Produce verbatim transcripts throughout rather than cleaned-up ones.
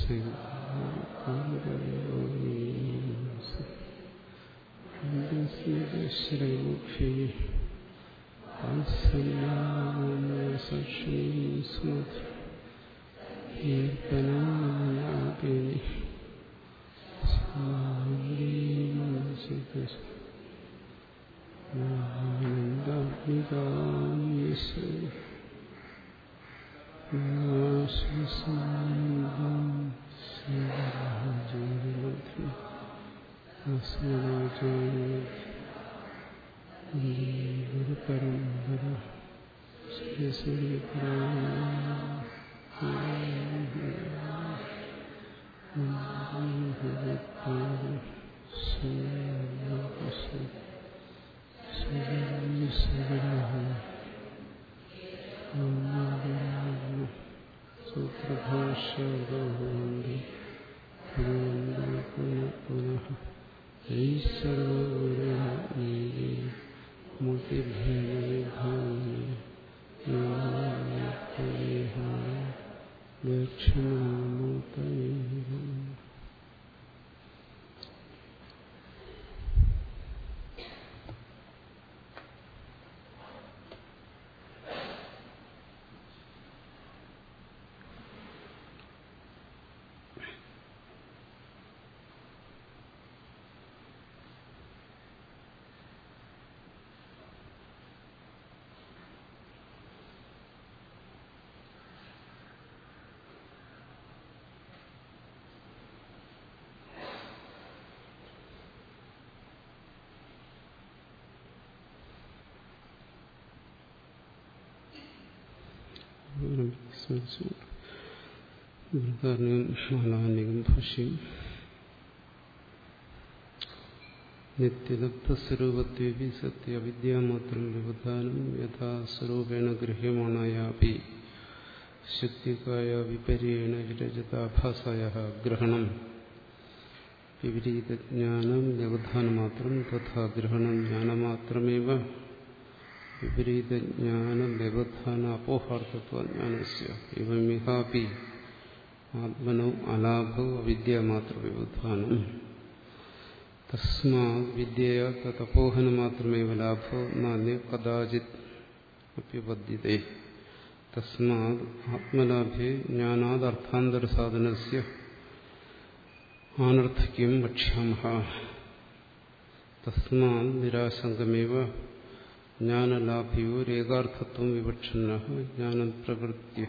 നാലാനികം ഭാഷ്യം. നിത്യലബ്ധസ്വരൂപത്വേപി സത്യ അവിദ്യാമാത്രം വ്യവധാനം യഥാ സ്വരൂപേണ ഗൃഹ്യമാണായാപി ശക്തികായ വിപര്യേണ വിരചിതാഭാസായാ ഗ്രഹണം വിപരീതജ്ഞാനം വ്യവധാനമാത്രം തഥാ ഗ്രഹണം ജ്ഞാനമാത്രമേവ വിപരീതജ്ഞാന വ്യവധാന അപോഹാർത്ഥത്വജ്ഞാനസ്യ ഇവമിഹാപി ആത്മനോ അലാഭോ അവിദ്യാമാത്ര വ്യവധാനം തസ്മാത് വിദ്യയാ തദപോഹനമാത്രമേവ ലാഭോ നാന്യ കദാചിത് അപ്യുപദ്ധ്യതേ തസ്മാത് ആത്മലാഭേ ജ്ഞാനാദർത്ഥാന്തരസാധനസ്യ ആനർത്ഥക്യം വക്ഷ്യാമഃ. തസ്മാത് നിരാശങ്കമേവ ജ്ഞാനലാഭയോരേകാർത്ഥത്വം വിവക്ഷന്നഃ ജ്ഞാനം പ്രവൃത്യ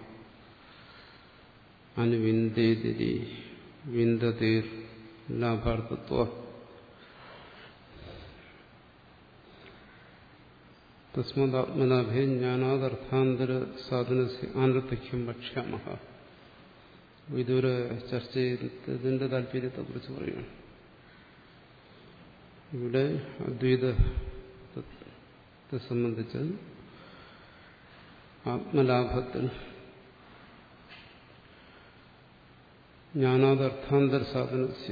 അനുവിന്ദേതി വിന്ദതേർ ലാഭാർത്ഥത്വ. തസ്മാത് ആത്മലാഭേ ജ്ഞാനാദർത്ഥാന്തര സാധനസ്യ ആനർത്ഥക്യം വക്ഷ്യാമഃ. ഇതുവരെ ചർച്ച ചെയ്തതിന്റെ താല്പര്യത്തെക്കുറിച്ച് പറയുകയാണ്. ഇവിടെ അദ്വൈതത്തെ സംബന്ധിച്ച് ആത്മലാഭത്തിൽ ജ്ഞാനാദർത്ഥാന്തര സാധനസ്യ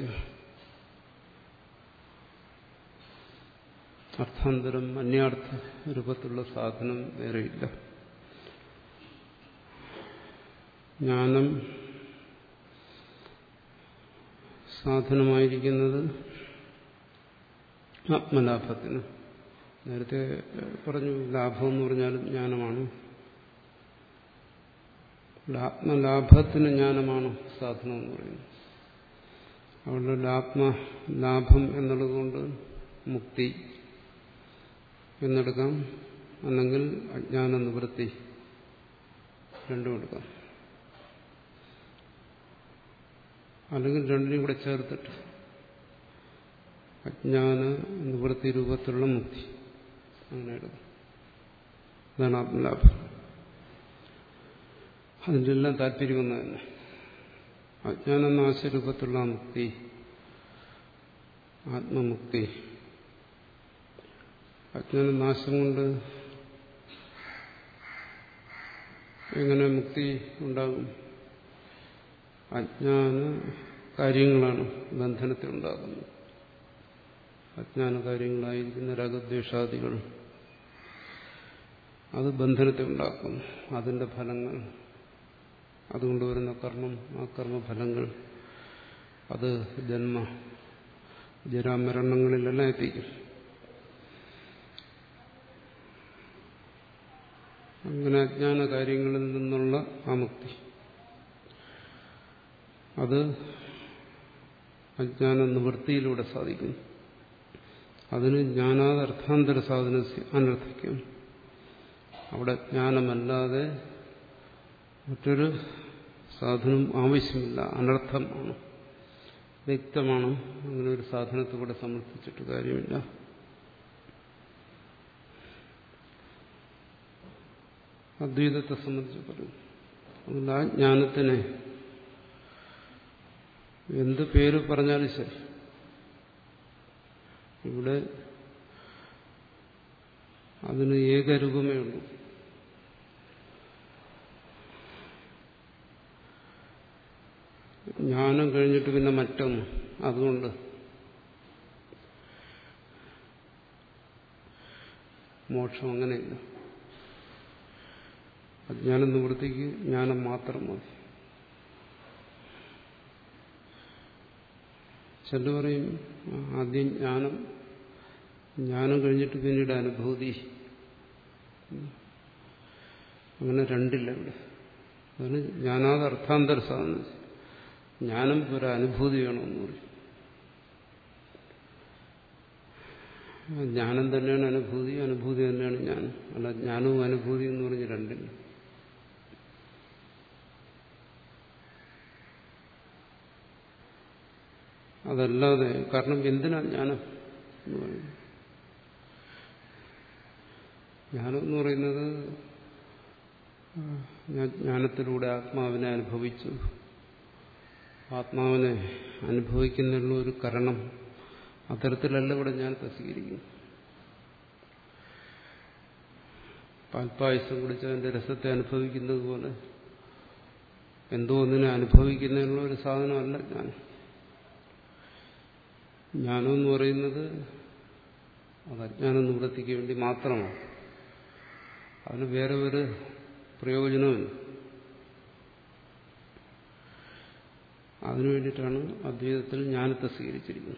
അർത്ഥാന്തരം അന്യാർത്ഥ രൂപത്തിലുള്ള സാധനം വേറെയില്ല. ജ്ഞാനം സാധനമായിരിക്കുന്നത് ആത്മലാഭത്തിന്. നേരത്തെ പറഞ്ഞു ലാഭം എന്ന് പറഞ്ഞാലും ജ്ഞാനമാണ്. ആത്മലാഭത്തിന് ജ്ഞാനമാണ് സാധനം എന്ന് പറയുന്നത്. അതുകൊണ്ട് ആത്മലാഭം എന്നുള്ളത് കൊണ്ട് മുക്തി എന്നെടുക്കാം, അല്ലെങ്കിൽ അജ്ഞാന നിവൃത്തി രണ്ടും എടുക്കാം. അല്ലെങ്കിൽ രണ്ടിനും കൂടെ ചേർത്തിട്ട് അജ്ഞാന നിവൃത്തി രൂപത്തിലുള്ള മുക്തി അങ്ങനെ എടുക്കാം. അതാണ് ആത്മലാഭം. അതിൻ്റെ എല്ലാം താല്പര്യം ഒന്ന് തന്നെ. അജ്ഞാന നാശരൂപത്തിലുള്ള മുക്തി, ആത്മമുക്തി. അജ്ഞാന നാശം കൊണ്ട് എങ്ങനെ മുക്തി ഉണ്ടാകും? അജ്ഞാന കാര്യങ്ങളാണ് ബന്ധനത്തെ ഉണ്ടാകുന്നത്. അജ്ഞാന കാര്യങ്ങളായിരിക്കുന്ന രാഗദ്വേഷാദികൾ അത് ബന്ധനത്തെ ഉണ്ടാക്കുന്നു. അതിന്റെ ഫലങ്ങൾ, അതുകൊണ്ടുവരുന്ന കർമ്മം, ആ കർമ്മഫലങ്ങൾ അത് ജന്മ ജരാമരണങ്ങളിലെല്ലാം എത്തിക്കും. അങ്ങനെ അജ്ഞാന കാര്യങ്ങളിൽ നിന്നുള്ള ആ മുക്തി, അത് അജ്ഞാന നിവൃത്തിയിലൂടെ സാധിക്കുന്നു. അതിന് ജ്ഞാനാത് അർത്ഥാന്തര സാധന അനർത്ഥിക്കും. അവിടെ ജ്ഞാനമല്ലാതെ മറ്റൊരു സാധനം ആവശ്യമില്ല, അനർത്ഥമാണ്, വ്യക്തമാണ്. അങ്ങനെ ഒരു സാധനത്തെ കൂടെ സമർത്ഥിച്ചിട്ട് കാര്യമില്ല. അദ്വൈതത്തെ സംബന്ധിച്ച് പറയും. അതുകൊണ്ട് ആ ജ്ഞാനത്തിനെ എന്ത് പേര് പറഞ്ഞാലും ശരി, ഇവിടെ അതിന് ഏകരൂപമേ ഉള്ളൂ. ജ്ഞാനം കഴിഞ്ഞിട്ട് പിന്നെ മറ്റൊന്ന്. അതുകൊണ്ട് മോക്ഷം അങ്ങനെയില്ല. അജ്ഞാനം നിവൃത്തിക്ക് ജ്ഞാനം മാത്രം മതി. ചില പറയും ആദ്യം ജ്ഞാനം, ജ്ഞാനം കഴിഞ്ഞിട്ട് പിന്നീട് അനുഭൂതി. അങ്ങനെ രണ്ടില്ല ഇവിടെ. അതിന് ജ്ഞാനാത് അർത്ഥാന്തര സാധന. ജ്ഞാനം ഒരു അനുഭൂതി വേണമെന്ന് പറയും. ജ്ഞാനം തന്നെയാണ് അനുഭൂതി, അനുഭൂതി തന്നെയാണ് ജ്ഞാനം. അല്ല ജ്ഞാനവും അനുഭൂതി എന്ന് പറഞ്ഞ് രണ്ടില്ല. അതല്ലാതെ, കാരണം എന്തിനാ ജ്ഞാനം എന്ന് പറയുന്നത്? ജ്ഞാനം എന്ന് പറയുന്നത് ഞാൻ ജ്ഞാനത്തിലൂടെ ആത്മാവിനെ അനുഭവിച്ചു, ആത്മാവിനെ അനുഭവിക്കുന്നതിനുള്ള ഒരു കാരണം, അത്തരത്തിലല്ല ഇവിടെ ജ്ഞാനത്തെ സ്വീകരിക്കുന്നു. പാൽപ്പായസം കുടിച്ച് അതിന്റെ രസത്തെ അനുഭവിക്കുന്നത് പോലെ എന്തോ ഒന്നിനെ അനുഭവിക്കുന്നതിനുള്ള ഒരു സാധനമല്ല ജ്ഞാനം. ജ്ഞാനം എന്ന് പറയുന്നത് അത് അജ്ഞാന നിവൃത്തിക്ക് വേണ്ടി മാത്രമാണ്. അതിന് വേറെ ഒരു പ്രയോജനമില്ല. അതിനു വേണ്ടിയിട്ടാണ് അദ്വൈതത്തിൽ ജ്ഞാനത്തെ സ്വീകരിച്ചിരിക്കുന്നത്.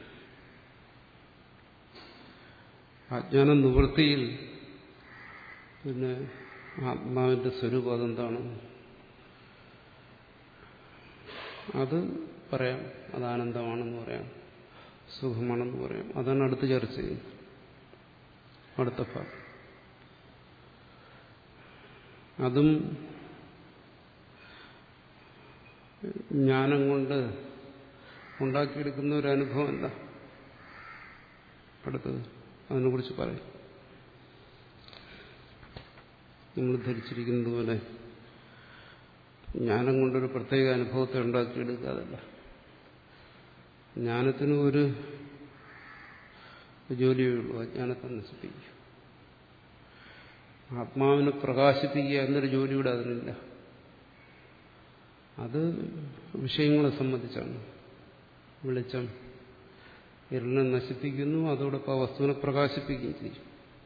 അജ്ഞാന നിവൃത്തിയിൽ പിന്നെ ആത്മാവിന്റെ സ്വരൂപം അതെന്താണ്? അത് പറയാം, അത് ആനന്ദമാണെന്ന് പറയാം, സുഖമാണെന്ന് പറയാം. അതാണ് അടുത്ത് ചർച്ച ചെയ്യുന്നത്, അടുത്ത ഭാഗം. അതും ജ്ഞാനം കൊണ്ട് ഉണ്ടാക്കിയെടുക്കുന്ന ഒരു അനുഭവമല്ല. അടുത്തത് അതിനെക്കുറിച്ച് പറയും. നമ്മൾ ധരിച്ചിരിക്കുന്നത് പോലെ ജ്ഞാനം കൊണ്ടൊരു പ്രത്യേക അനുഭവത്തെ ഉണ്ടാക്കിയെടുക്കാതല്ല. ജ്ഞാനത്തിന് ഒരു ജോലിയേ ഉള്ളൂ, അജ്ഞാനത്തെ നശിപ്പിക്കുക. ആത്മാവിനെ പ്രകാശിപ്പിക്കുക എന്നൊരു ജോലിയുടെ അതിനില്ല. അത് വിഷയങ്ങളെ സംബന്ധിച്ചാണ്. വെളിച്ചം ഇരുളിനെ നശിപ്പിക്കുന്നു, അതോടൊപ്പം ആ വസ്തുവിനെ പ്രകാശിപ്പിക്കുകയും ചെയ്യും.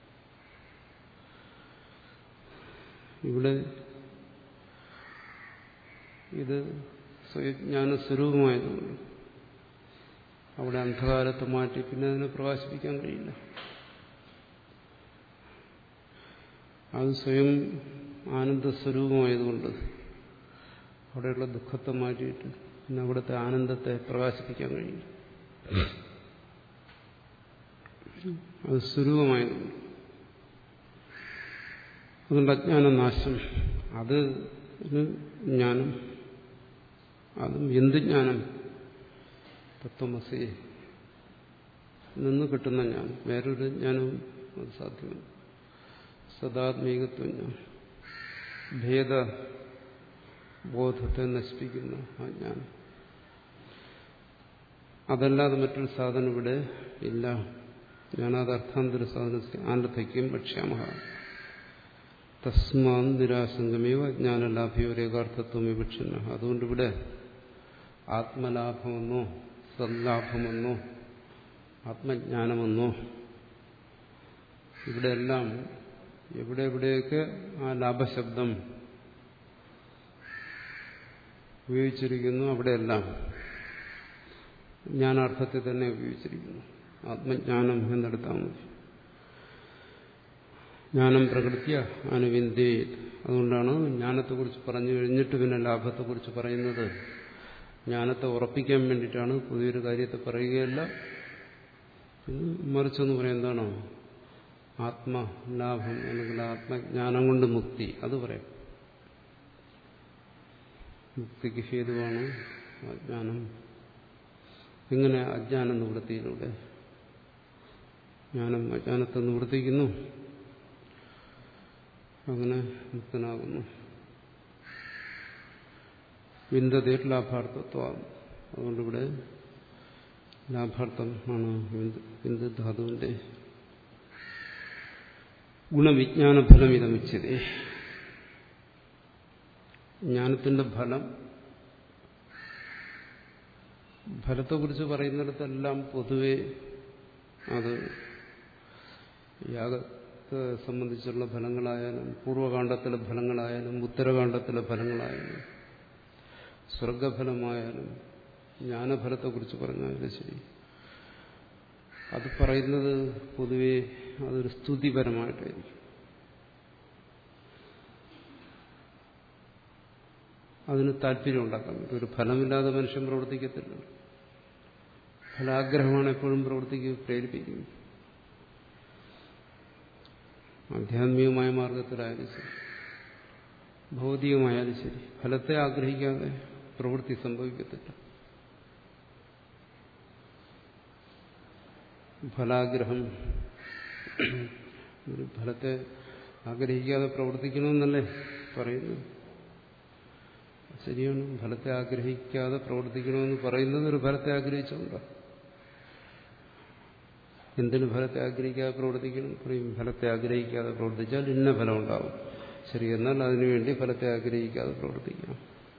ഇവിടെ ഇത് സ്വയജ്ഞാന സ്വരൂപമായതുകൊണ്ട് അവിടെ അന്ധകാരത്തെ മാറ്റി പിന്നെ അതിനെ പ്രകാശിപ്പിക്കാൻ കഴിയില്ല. അത് സ്വയം ആനന്ദസ്വരൂപമായതുകൊണ്ട് അവിടെയുള്ള ദുഃഖത്തെ മാറ്റിയിട്ട് പിന്നെ അവിടുത്തെ ആനന്ദത്തെ പ്രകാശിപ്പിക്കാൻ കഴിയില്ല. അത് സ്വരൂപമായതുകൊണ്ട്. അതുകൊണ്ട് അജ്ഞാനനാശം, അത് ജ്ഞാനം. അതും എന്ത് ജ്ഞാനം? തത്വമസി നിന്ന് കിട്ടുന്ന ജ്ഞാനം. വേറൊരു ജ്ഞാനവും അത് സാധ്യമല്ല. സദാത്മീകത്വം ജ്ഞാനം, ഭേദബോധത്തെ നശിപ്പിക്കുന്ന ആ ജ്ഞാനം. അതല്ലാതെ മറ്റൊരു സാധനം ഇവിടെ ഇല്ല. ജ്ഞാനാത് അർത്ഥാന്തര സാധന ആനർത്ഥയ്ക്കും ഭക്ഷ്യാമഹ തസ്മാൻ നിരാശങ്കമേവ ജ്ഞാനലാഭയോ രേഖാർത്ഥത്വം വിവക്ഷണ. അതുകൊണ്ടിവിടെ ആത്മലാഭമെന്നോ സദ്ലാഭമെന്നോ ആത്മജ്ഞാനമെന്നോ ഇവിടെയെല്ലാം എവിടെ എവിടെയൊക്കെ ആ ലാഭശബ്ദം ഉപയോഗിച്ചിരിക്കുന്നു അവിടെയെല്ലാം ജ്ഞാനാർത്ഥത്തെ തന്നെ ഉപയോഗിച്ചിരിക്കുന്നു. ആത്മജ്ഞാനം എന്നെടുത്താൽ മതി. ജ്ഞാനം പ്രകൃത്യ അനുവിന്ദേ. അതുകൊണ്ടാണ് ജ്ഞാനത്തെക്കുറിച്ച് പറഞ്ഞു കഴിഞ്ഞിട്ട് പിന്നെ ലാഭത്തെക്കുറിച്ച് പറയുന്നത്. ജ്ഞാനത്തെ ഉറപ്പിക്കാൻ വേണ്ടിയിട്ടാണ്, പുതിയൊരു കാര്യത്തെ പറയുകയല്ല. മറിച്ചൊന്ന് പറയാം, എന്താണോ ആത്മലാഭം അല്ലെങ്കിൽ ആത്മജ്ഞാനം കൊണ്ട് മുക്തി, അത് പറയാം. മുക്തിക്ക് ഹേതുവാണ് അജ്ഞാനം. ഇങ്ങനെ അജ്ഞാന നിവൃത്തിയിലൂടെ ജ്ഞാനം അജ്ഞാനത്തെ നിവർത്തിക്കുന്നു, അങ്ങനെ മുക്തനാകുന്നു. വിന്ദതേർ ലാഭാർത്ഥത്വം. അതുകൊണ്ടിവിടെ ലാഭാർത്ഥം ആണ് വിന്ദ ധാതുവിന്റെ. ഗുണവിജ്ഞാന ഫലം ഇതമിച്ചതേ. ജ്ഞാനത്തിന്റെ ഫലം, ഫലത്തെക്കുറിച്ച് പറയുന്നിടത്തെല്ലാം പൊതുവെ അത് യാഗത്തെ സംബന്ധിച്ചുള്ള ഫലങ്ങളായാലും പൂർവകാണ്ഡത്തിലെ ഫലങ്ങളായാലും ഉത്തരകാണ്ഡത്തിലെ ഫലങ്ങളായാലും സ്വർഗഫലമായാലും ജ്ഞാനഫലത്തെക്കുറിച്ച് പറഞ്ഞാലും ശരി, അത് പറയുന്നത് പൊതുവെ അതൊരു സ്തുതിപരമായിട്ടായിരിക്കും. അതിന് താല്പര്യം ഉണ്ടാക്കാൻ പറ്റും. ഒരു ഫലമില്ലാതെ മനുഷ്യൻ പ്രവർത്തിക്കത്തില്ല. ഫലാഗ്രഹമാണ് എപ്പോഴും പ്രവർത്തിക്കുക, പ്രേരിപ്പിക്കുന്നത്. ആധ്യാത്മികമായ മാർഗത്തിലായാലും ശരി, ഭൗതികമായാലും ശരി, ഫലത്തെ ആഗ്രഹിക്കാതെ പ്രവൃത്തി സംഭവിക്കത്തില്ല. ഫലാഗ്രഹം, ഒരു ഫലത്തെ ആഗ്രഹിക്കാതെ പ്രവർത്തിക്കണമെന്നല്ലേ പറയുന്നത്? ശരിയാണ്. ഫലത്തെ ആഗ്രഹിക്കാതെ പ്രവർത്തിക്കണമെന്ന് പറയുന്നത് ഒരു ഫലത്തെ ആഗ്രഹിച്ചുകൊണ്ടാണ്. എന്തിനു ഫലത്തെ ആഗ്രഹിക്കാതെ പ്രവർത്തിക്കണം? പറയും ഫലത്തെ ആഗ്രഹിക്കാതെ പ്രവർത്തിച്ചാൽ ഇന്ന ഫലം ഉണ്ടാവും. ശരി, എന്നാൽ അതിനുവേണ്ടി ഫലത്തെ ആഗ്രഹിക്കാതെ പ്രവർത്തിക്കണം.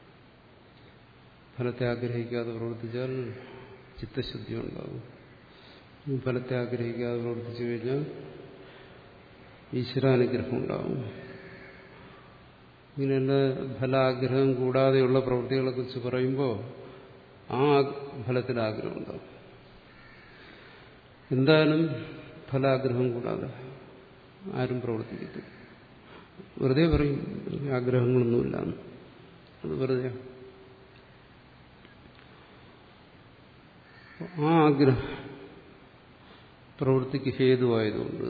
ഫലത്തെ ആഗ്രഹിക്കാതെ പ്രവർത്തിച്ചാൽ ചിത്തശുദ്ധി ഉണ്ടാവും. ഫലത്തെ ആഗ്രഹിക്കാതെ പ്രവർത്തിച്ചു കഴിഞ്ഞാൽ ഈശ്വരാനുഗ്രഹം ഉണ്ടാവും. ഇങ്ങനെയുള്ള ഫലാഗ്രഹം കൂടാതെയുള്ള പ്രവൃത്തികളെ കുറിച്ച് പറയുമ്പോൾ ആ ഫലത്തിൽ ആഗ്രഹം ഉണ്ടാവും. എന്തായാലും ഫലാഗ്രഹം കൂടാതെ ആരും പ്രവർത്തിക്കത്തില്ല. വെറുതെ പറയും ആഗ്രഹങ്ങളൊന്നുമില്ല, അത് വെറുതെ. ആ ആഗ്രഹം പ്രവൃത്തിക്ക് ഹേതുവായതുകൊണ്ട്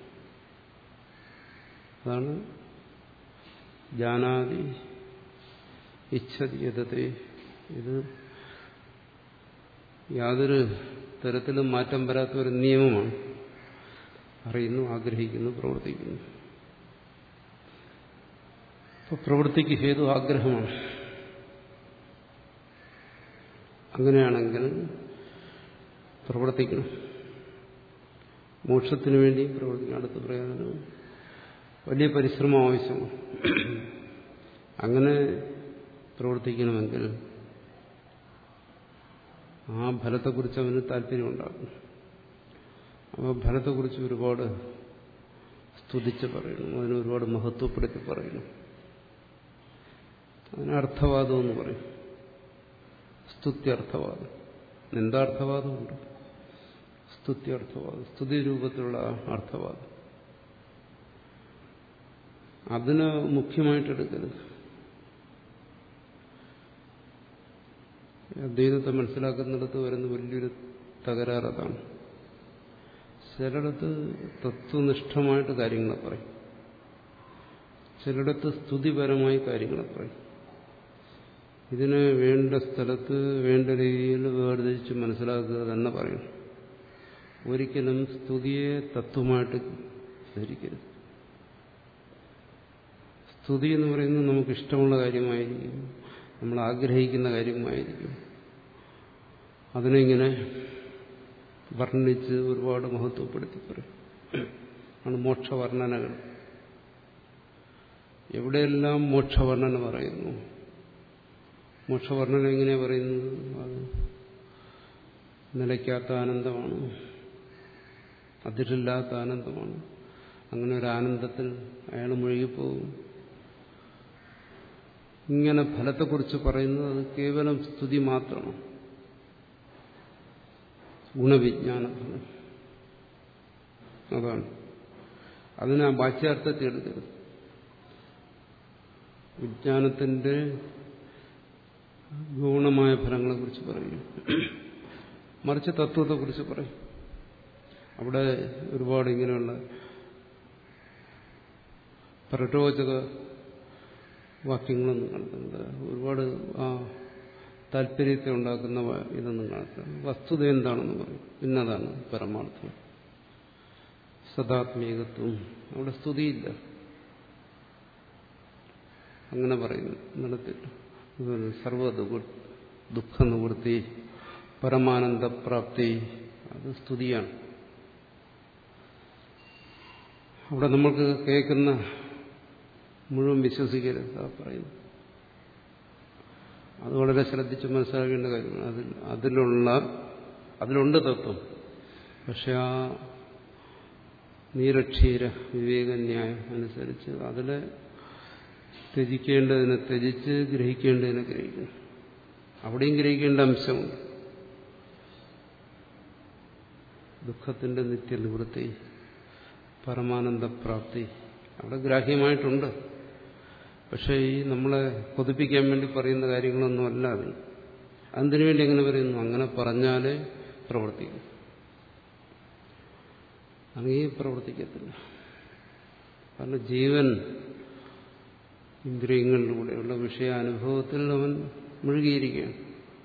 അതാണ് ജാനാതി ഇച്ഛതി യതതേ. ഇത് യാതൊരു തരത്തിലും മാറ്റം വരാത്ത ഒരു നിയമമാണ്. അറിയുന്നു, ആഗ്രഹിക്കുന്നു, പ്രവർത്തിക്കുന്നു. അപ്പോൾ പ്രവൃത്തിക്ക് ഹേതു ആഗ്രഹമാണ്. അങ്ങനെയാണെങ്കിൽ പ്രവർത്തിക്കണം. മോക്ഷത്തിന് വേണ്ടി പ്രവർത്തിക്കണം. അടുത്ത് പറയാനും വലിയ പരിശ്രമം ആവശ്യമാണ്. അങ്ങനെ പ്രവർത്തിക്കണമെങ്കിൽ ആ ഫലത്തെക്കുറിച്ച് അവന് താല്പര്യമുണ്ടാകും. അപ്പോൾ ഫലത്തെക്കുറിച്ച് ഒരുപാട് സ്തുതിച്ച് പറയണം, അതിന് ഒരുപാട് മഹത്വപ്പെടുത്തി പറയണം. അതിന് അർത്ഥവാദം എന്ന് പറയും. സ്തുത്യർത്ഥവാദം, നിന്ദാർത്ഥവാദമുണ്ട്. സ്തുത്യർത്ഥവാദം, സ്തുതി രൂപത്തിലുള്ള അർത്ഥവാദം, അതിന് മുഖ്യമായിട്ടെടുക്കരുത്. അദ്വൈതത്തെ മനസ്സിലാക്കുന്നിടത്ത് വരുന്ന വലിയൊരു തകരാറ് അതാണ്. ചിലയിടത്ത് തത്വനിഷ്ഠമായിട്ട് കാര്യങ്ങളെ പറയും, ചിലയിടത്ത് സ്തുതിപരമായി കാര്യങ്ങളെ പറയും. ഇതിന് വേണ്ട സ്ഥലത്ത് വേണ്ട രീതിയിൽ വേർതിരിച്ച് മനസ്സിലാക്കുക തന്നെ പറയണം. ഒരിക്കലും സ്തുതിയെ തത്വമായിട്ട് ധരിക്കരുത്. സ്തുതി എന്ന് പറയുന്നത് നമുക്കിഷ്ടമുള്ള കാര്യമായിരിക്കും, നമ്മൾ ആഗ്രഹിക്കുന്ന കാര്യമായിരിക്കും. അതിനെങ്ങനെ വർണ്ണിച്ച് ഒരുപാട് മഹത്വപ്പെടുത്തി പറയും. ആണ് മോക്ഷവർണ്ണനകൾ. എവിടെയെല്ലാം മോക്ഷവർണ്ണന പറയുന്നു, മോക്ഷവർണ്ണന എങ്ങനെ പറയുന്നത്? അത് നിലയ്ക്കാത്ത ആനന്ദമാണ്, അതിരില്ലാത്ത ആനന്ദമാണ്. അങ്ങനെ ഒരു ആനന്ദത്തിൽ അയാൾ മുഴുകിപ്പോകും. ഇങ്ങനെ ഫലത്തെക്കുറിച്ച് പറയുന്നത് അത് കേവലം സ്തുതി മാത്രമാണ്. ഗുണവിജ്ഞാനഫലം. അതാണ്. അതിന് ആ വാച്യാർത്ഥത്തെ എടുക്കരുത്. വിജ്ഞാനത്തിന്റെ ഗൗണമായ ഫലങ്ങളെക്കുറിച്ച് പറയും, മറിച്ച് തത്വത്തെക്കുറിച്ച് പറയും. അവിടെ ഒരുപാട് ഇങ്ങനെയുള്ള പ്രരോചക വാക്യങ്ങളൊന്നും കാണുന്നുണ്ട്. ഒരുപാട് ആ താല്പര്യത്തെ ഉണ്ടാക്കുന്ന ഇതൊന്നും കാണത്തില്ല. വസ്തുത എന്താണെന്ന് പറയും, ഇന്നതാണ് പരമാർത്ഥം, സദാത്മീകത്വം. അവിടെ സ്തുതിയില്ല, അങ്ങനെ പറയുന്നു നടത്തില്ല. സർവ ദുഃഖ നിവൃത്തി, പരമാനന്ദപ്രാപ്തി, അത് സ്തുതിയാണ്. അവിടെ നമ്മൾക്ക് കേൾക്കുന്ന മുഴുവൻ വിശ്വസിക്കരുത് ആ പറയുന്നു. അത് വളരെ ശ്രദ്ധിച്ച് മനസ്സിലാക്കേണ്ട കാര്യമാണ്. അതിൽ അതിലുള്ള അതിലുണ്ട് തത്വം. പക്ഷെ ആ നീരക്ഷീര വിവേകന്യായം അനുസരിച്ച് അതിലെ ത്യജിക്കേണ്ടതിനെ ത്യജിച്ച് ഗ്രഹിക്കേണ്ടതിനെ ഗ്രഹിക്കണം. അവിടെയും ഗ്രഹിക്കേണ്ട അംശമുണ്ട്. ദുഃഖത്തിന്റെ നിത്യനിവൃത്തി, പരമാനന്ദപ്രാപ്തി അവിടെ ഗ്രാഹ്യമായിട്ടുണ്ട്. പക്ഷേ ഈ നമ്മളെ കൊതിപ്പിക്കാൻ വേണ്ടി പറയുന്ന കാര്യങ്ങളൊന്നും അല്ല അത്. അതിനു വേണ്ടി എങ്ങനെ പറയുന്നു? അങ്ങനെ പറഞ്ഞാലേ പ്രവർത്തിക്കും, അങ്ങനെ പ്രവർത്തിക്കത്തില്ല. കാരണം ജീവൻ ഇന്ദ്രിയങ്ങളിലൂടെയുള്ള വിഷയാനുഭവത്തിൽ അവൻ മുഴുകിയിരിക്കുകയാണ്.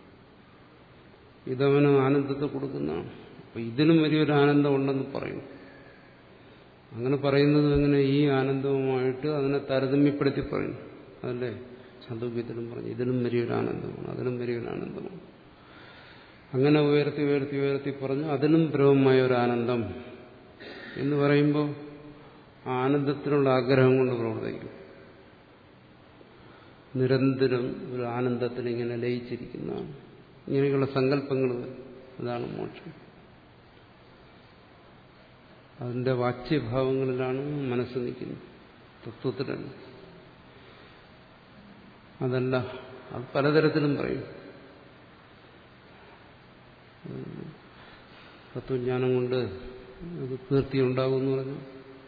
ഇതവന് ആനന്ദത്തെ കൊടുക്കുന്നതാണ്. അപ്പൊ ഇതിനും വലിയൊരു ആനന്ദം ഉണ്ടെന്ന് പറയും. അങ്ങനെ പറയുന്നത് എങ്ങനെ? ഈ ആനന്ദവുമായിട്ട് അതിനെ താരതമ്യപ്പെടുത്തി പറയുന്നു. അതല്ലേ ചാന്തോക്യത്തിലും പറഞ്ഞു, ഇതിനും വലിയൊരു ആനന്ദമാണ്, അതിനും വലിയൊരു ആനന്ദമാണ്. അങ്ങനെ ഉയർത്തി ഉയർത്തി ഉയർത്തി പറഞ്ഞു അതിനും ബ്രഹ്മമായ ഒരു ആനന്ദം എന്ന് പറയുമ്പോൾ ആനന്ദത്തിനുള്ള ആഗ്രഹം കൊണ്ട് പ്രവർത്തിക്കും. നിരന്തരം ഒരു ആനന്ദത്തിൽ ഇങ്ങനെ ലയിച്ചിരിക്കുന്നതാണ്. ഇങ്ങനെയുള്ള സങ്കല്പങ്ങൾ, അതാണ് മോക്ഷം. അതിന്റെ വാച്യഭാവങ്ങളിലാണ് മനസ്സ് നിൽക്കുന്നത്, തത്വത്തിലല്ല. അതല്ല, അത് പലതരത്തിലും പറയും. തത്വജ്ഞാനം കൊണ്ട് അത് കീർത്തി ഉണ്ടാകുമെന്ന് പറഞ്ഞു,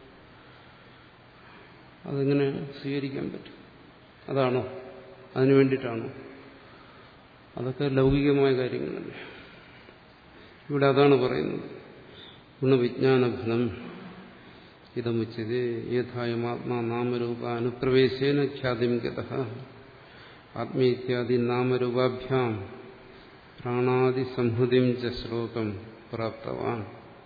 അതെങ്ങനെ സ്വീകരിക്കാൻ പറ്റും? അതാണോ? അതിനു വേണ്ടിയിട്ടാണോ? അതൊക്കെ ലൗകികമായ കാര്യങ്ങളല്ലേ. ഇവിടെ അതാണ് പറയുന്നത്. ഗുണവിജ്ഞാനഫലം ഇതമുച്ചത് യഥായമാത്മാ നാമരൂപ അനുപ്രവേശേന ഖ്യാതിം ഗതഃ ആത്മീത്യാദി നാമരൂപാഭ്യാം പ്രാണാദി സംഹൃതിം ച ശ്ലോകം പ്രാപ്തവാൻ.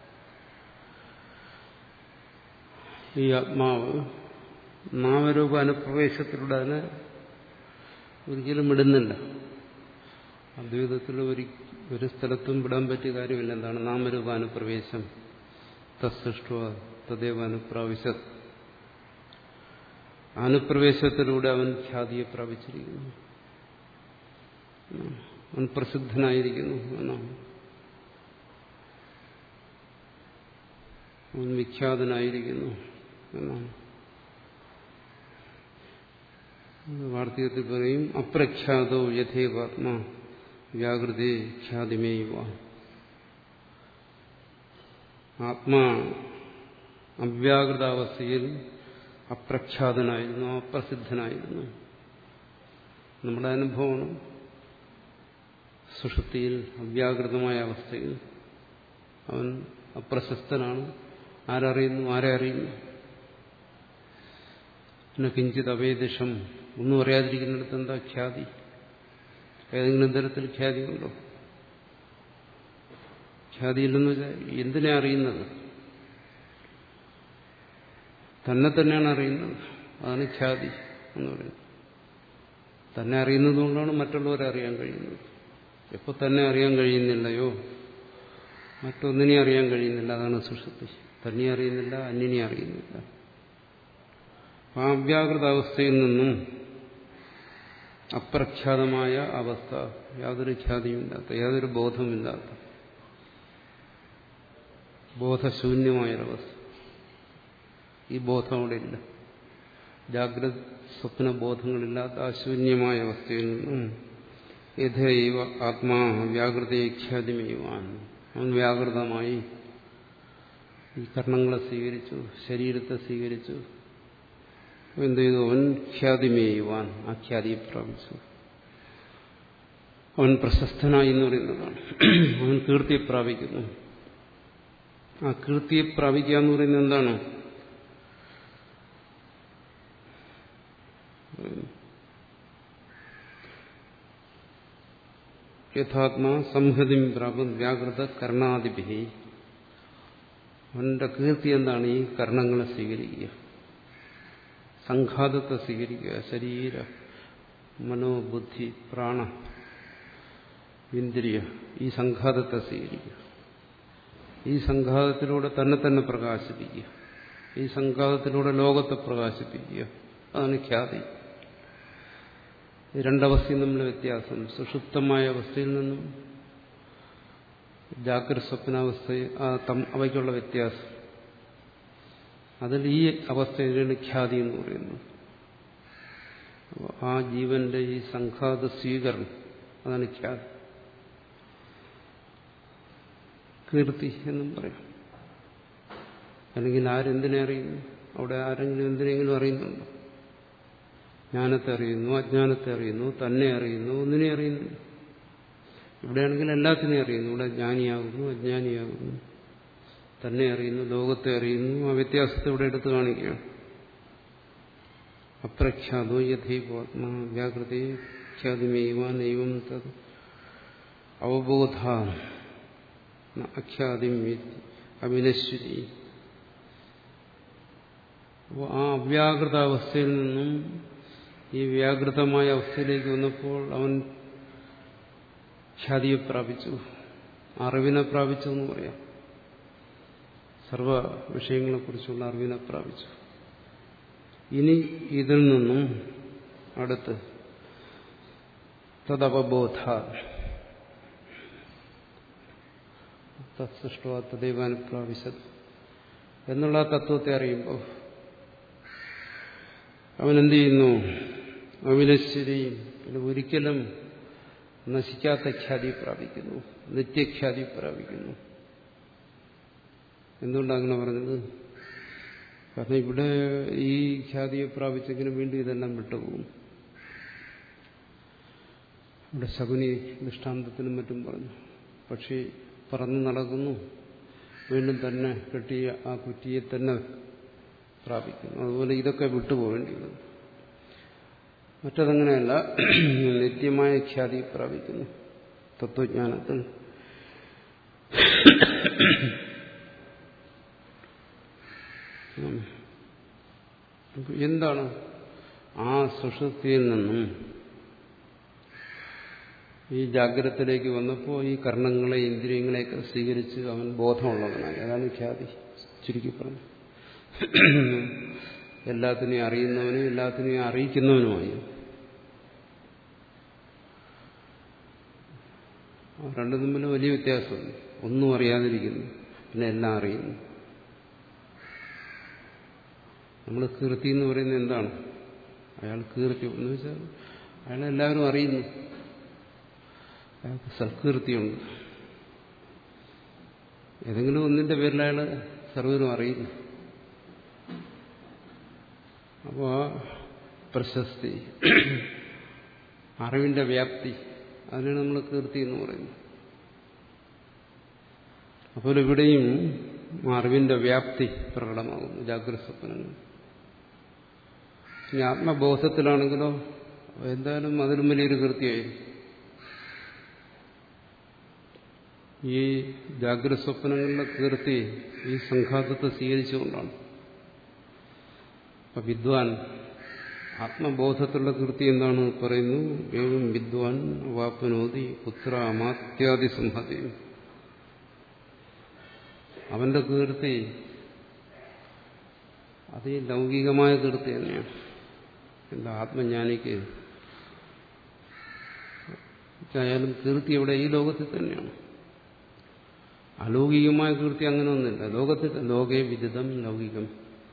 ഈ ആത്മാവ് നാമരൂപ അനുപ്രവേശത്തിലൂടെ അതിനെ ഒരിക്കലും വിടുന്നില്ല. അദ്വൈതത്തിൽ ഒരു ഒരു സ്ഥലത്തും വിടാൻ പറ്റിയ കാര്യമില്ല. എന്താണ് നാമരൂപാനുപ്രവേശം? തസ്സൃഷ്ട തദേവ അനുപ്രാവശ്യത്. അനുപ്രവേശത്തിലൂടെ അവൻ ഖ്യാതിയെ പ്രാപിച്ചിരിക്കുന്നു, അവൻ പ്രസിദ്ധനായിരിക്കുന്നു എന്നാണ്, അവൻ വിഖ്യാതനായിരിക്കുന്നു എന്നാണ്. വാർത്തകത്തിൽ പറയും അപ്രഖ്യാതോ യഥേവാത്മാ വ്യാകൃതി ഖ്യാതിമേവ. ആത്മാ അവ്യാകൃതാവസ്ഥയിൽ അപ്രഖ്യാതനായിരുന്നു, അപ്രസിദ്ധനായിരുന്നു. നമ്മുടെ അനുഭവമാണ്. സുഷുപ്തിയിൽ അവ്യാകൃതമായ അവസ്ഥയിൽ അവൻ അപ്രശസ്തനാണ്. ആരറിയുന്നു? ആരെ അറിയുന്നു? പിന്നെ കിഞ്ചിത് അവേദിഷം, ഒന്നും അറിയാതിരിക്കുന്നിടത്ത് എന്താ ഖ്യാതി? ഏതെങ്കിലും തരത്തിൽ ഖ്യാതിയുണ്ടോ? ഖ്യാതിയില്ലെന്ന് വെച്ചാൽ എന്തിനെ അറിയുന്നത്? തന്നെ തന്നെയാണ് അറിയുന്നത്. അതാണ് ഖ്യാതി എന്ന് പറയുന്നത്. തന്നെ അറിയുന്നത് കൊണ്ടാണ് മറ്റുള്ളവരെ അറിയാൻ കഴിയുന്നത്. എപ്പോൾ തന്നെ അറിയാൻ കഴിയുന്നില്ലയോ മറ്റൊന്നിനെ അറിയാൻ കഴിയുന്നില്ല, അതാണ് സുഷുപ്തി. തന്നെ അറിയുന്നില്ല, അന്യനെ അറിയുന്നില്ല. ആ അവ്യാകൃത അവസ്ഥയിൽ നിന്നും അപ്രഖ്യാതമായ അവസ്ഥ, യാതൊരു ഖ്യാതിയുമില്ലാത്ത, യാതൊരു ബോധമില്ലാത്ത, ബോധശൂന്യമായൊരവസ്ഥ. ഈ ബോധം അവിടെ ഇല്ല. ജാഗ്രത സ്വപ്ന ബോധങ്ങളില്ലാത്ത ആ ശൂന്യമായ അവസ്ഥയിൽ നിന്നും യഥൈവ ആത്മാ വ്യാകൃതേ ഖ്യാതിമേവാൻ, അവൻ വ്യാകൃതമായി ഈ കർണങ്ങളെ സ്വീകരിച്ചു, ശരീരത്തെ സ്വീകരിച്ചു. എന്ത് ചെയ്തു? അവൻ ഖ്യാതിമേയുവാൻ, ആ ഖ്യാതിയെ പ്രാപിച്ചു. അവൻ പ്രശസ്തനായി എന്ന് പറയുന്നതാണ്. അവൻ കീർത്തിയെ പ്രാപിക്കുന്നു. ആ കീർത്തിയെ പ്രാപിക്കുക എന്ന് പറയുന്നത് എന്താണ്? യഥാത്മാ സംഹൃതി പ്രാപം വ്യാകൃത കർണാദിഭി. അവന്റെ കീർത്തി എന്താണ്? ഈ കർണങ്ങളെ സ്വീകരിക്കുക, സംഘാതത്തെ സ്വീകരിക്കുക, ശരീര മനോബുദ്ധി പ്രാണ ഇന്ദ്രിയ ഈ സംഘാതത്തെ സ്വീകരിക്കുക. ഈ സംഘാതത്തിലൂടെ തന്നെ തന്നെ പ്രകാശിപ്പിക്കുക, ഈ സംഘാതത്തിലൂടെ ലോകത്തെ പ്രകാശിപ്പിക്കുക. അതാണ് ഖ്യാതി. രണ്ടവസ്ഥയും തമ്മിലുള്ള വ്യത്യാസം. സുഷുപ്തമായ അവസ്ഥയിൽ നിന്നും ജാഗ്രത സ്വപ്നാവസ്ഥ അവയ്ക്കുള്ള വ്യത്യാസം. അതിൽ ഈ അവസ്ഥയിലാണ് ഖ്യാതി എന്ന് പറയുന്നത്. ആ ജീവന്റെ ഈ സംഘാത സ്വീകരണം, അതാണ് ഖ്യാതി. കീർത്തി എന്നും പറയാം. അല്ലെങ്കിൽ ആരെന്തിനെ അറിയുന്നു? അവിടെ ആരെങ്കിലും എന്തിനെങ്കിലും അറിയുന്നുണ്ടോ? ജ്ഞാനത്തെ അറിയുന്നു, അജ്ഞാനത്തെ അറിയുന്നു, തന്നെ അറിയുന്നു, ഒന്നിനെ അറിയുന്നില്ല. ഇവിടെയാണെങ്കിൽ എല്ലാത്തിനെയും അറിയുന്നു. ഇവിടെ ജ്ഞാനിയാകുന്നു, അജ്ഞാനിയാകുന്നു, തന്നെ അറിയുന്നു, ലോകത്തെ അറിയുന്നു. ആ വ്യത്യാസത്തെ ഇവിടെ എടുത്തു കാണിക്കുകയാണ്. അപ്രഖ്യാതോ യഥൈവാത്മാ വ്യാകൃതേ ഖ്യാതിമേവാൻ നൈവം തത് അവബോധ അഖ്യാതിം അവിനശ്വരി. അപ്പോൾ ആ അവ്യാകൃതാവസ്ഥയിൽ നിന്നും ഈ വ്യാകൃതമായ അവസ്ഥയിലേക്ക് വന്നപ്പോൾ അവൻ ഖ്യാതിയെ പ്രാപിച്ചു, അറിവിനെ പ്രാപിച്ചു എന്ന് പറയാം. സർവ വിഷയങ്ങളെക്കുറിച്ചുള്ള അറിവിനെ പ്രാപിച്ചു. ഇനി ഇതിൽ നിന്നും അടുത്ത് തദവബോധ തത്സൃഷ്ട തദൈവാനുപ്രാപിശത് എന്നുള്ള തത്വത്തെ അറിയുമ്പോൾ അവനെന്ത് ചെയ്യുന്നു? അവിനശ്വരിയും പിന്നെ ഒരിക്കലും നശിക്കാത്ത ഖ്യാതി പ്രാപിക്കുന്നു, നിത്യഖ്യാതി പ്രാപിക്കുന്നു. എന്തുകൊണ്ടാണ് അങ്ങനെ പറഞ്ഞത്? കാരണം ഇവിടെ ഈ ഖ്യാതിയെ പ്രാപിച്ചെങ്കിലും വീണ്ടും ഇതെല്ലാം വിട്ടുപോകും. ഇവിടെ ശകുനി ദൃഷ്ടാന്തത്തിനും മറ്റും പറഞ്ഞു. പക്ഷി പറന്നു നടക്കുന്നു, വീണ്ടും തന്നെ കെട്ടിയ ആ കുറ്റിയെ തന്നെ പ്രാപിക്കുന്നു. അതുപോലെ ഇതൊക്കെ വിട്ടുപോകേണ്ടി വരും. മറ്റതങ്ങനെയല്ല, നിത്യമായ ഖ്യാതി പ്രാപിക്കുന്നു തത്വജ്ഞാനത്തിൽ. എന്താണ്? ആ സുഷുപ്തിയിൽ നിന്നും ഈ ജാഗ്രതത്തിലേക്ക് വന്നപ്പോൾ ഈ കർണങ്ങളെ ഇന്ദ്രിയങ്ങളെയൊക്കെ സ്വീകരിച്ച് അവൻ ബോധമുള്ളവനായി. അതാണ് ഖ്യാതി. ചുരുക്കി പറഞ്ഞു, എല്ലാത്തിനെയും അറിയുന്നവനും എല്ലാത്തിനെയും അറിയിക്കുന്നവനുമായി. രണ്ടും തമ്മിൽ വലിയ വ്യത്യാസമുണ്ട്. ഒന്നും അറിയാതിരിക്കുന്നു, പിന്നെ എല്ലാം അറിയുന്നു. നമ്മൾ കീർത്തി എന്ന് പറയുന്നത് എന്താണ്? അയാൾ കീർത്തി എന്ന് വെച്ചാൽ അയാളെല്ലാവരും അറിയുന്നു, അയാൾക്ക് സൽകീർത്തിയുണ്ട്. ഏതെങ്കിലും ഒന്നിന്റെ പേരിൽ അയാൾ സർവ്വരും അറിയുന്നു. അപ്പോൾ ആ പ്രശസ്തി, അറിവിന്റെ വ്യാപ്തി, അതിനാണ് നമ്മൾ കീർത്തി എന്ന് പറയുന്നത്. അപ്പോൾ ഇവിടെയും അറിവിന്റെ വ്യാപ്തി പ്രകടമാകുന്നു ജാഗ്രത സ്വപ്നങ്ങൾ. ഇനി ആത്മബോധത്തിലാണെങ്കിലോ എന്തായാലും അതിലും വലിയൊരു കീർത്തിയായി. ഈ ജാഗ്രത സ്വപ്നങ്ങളിലെ കീർത്തി ഈ സംഘാതത്തെ സ്വീകരിച്ചുകൊണ്ടാണ്. അപ്പൊ വിദ്വാൻ ആത്മബോധത്തിലുള്ള കീർത്തി എന്താണ് പറയുന്നു? ഏവം വിദ്വാൻ വാപ്നോതി പുത്ര അമാത്യാദി സംഹതി. അവന്റെ കീർത്തി അത് ഈ ലൗകികമായ കീർത്തി തന്നെയാണ്. എന്താ ആത്മജ്ഞാനിക്ക് ആയാലും കീർത്തി എവിടെ? ഈ ലോകത്തിൽ തന്നെയാണ്. അലൗകികമായ കീർത്തി അങ്ങനെ ഒന്നുമില്ല. ലോകത്തിൽ ലോകേ വിദിതം ലൗകികം.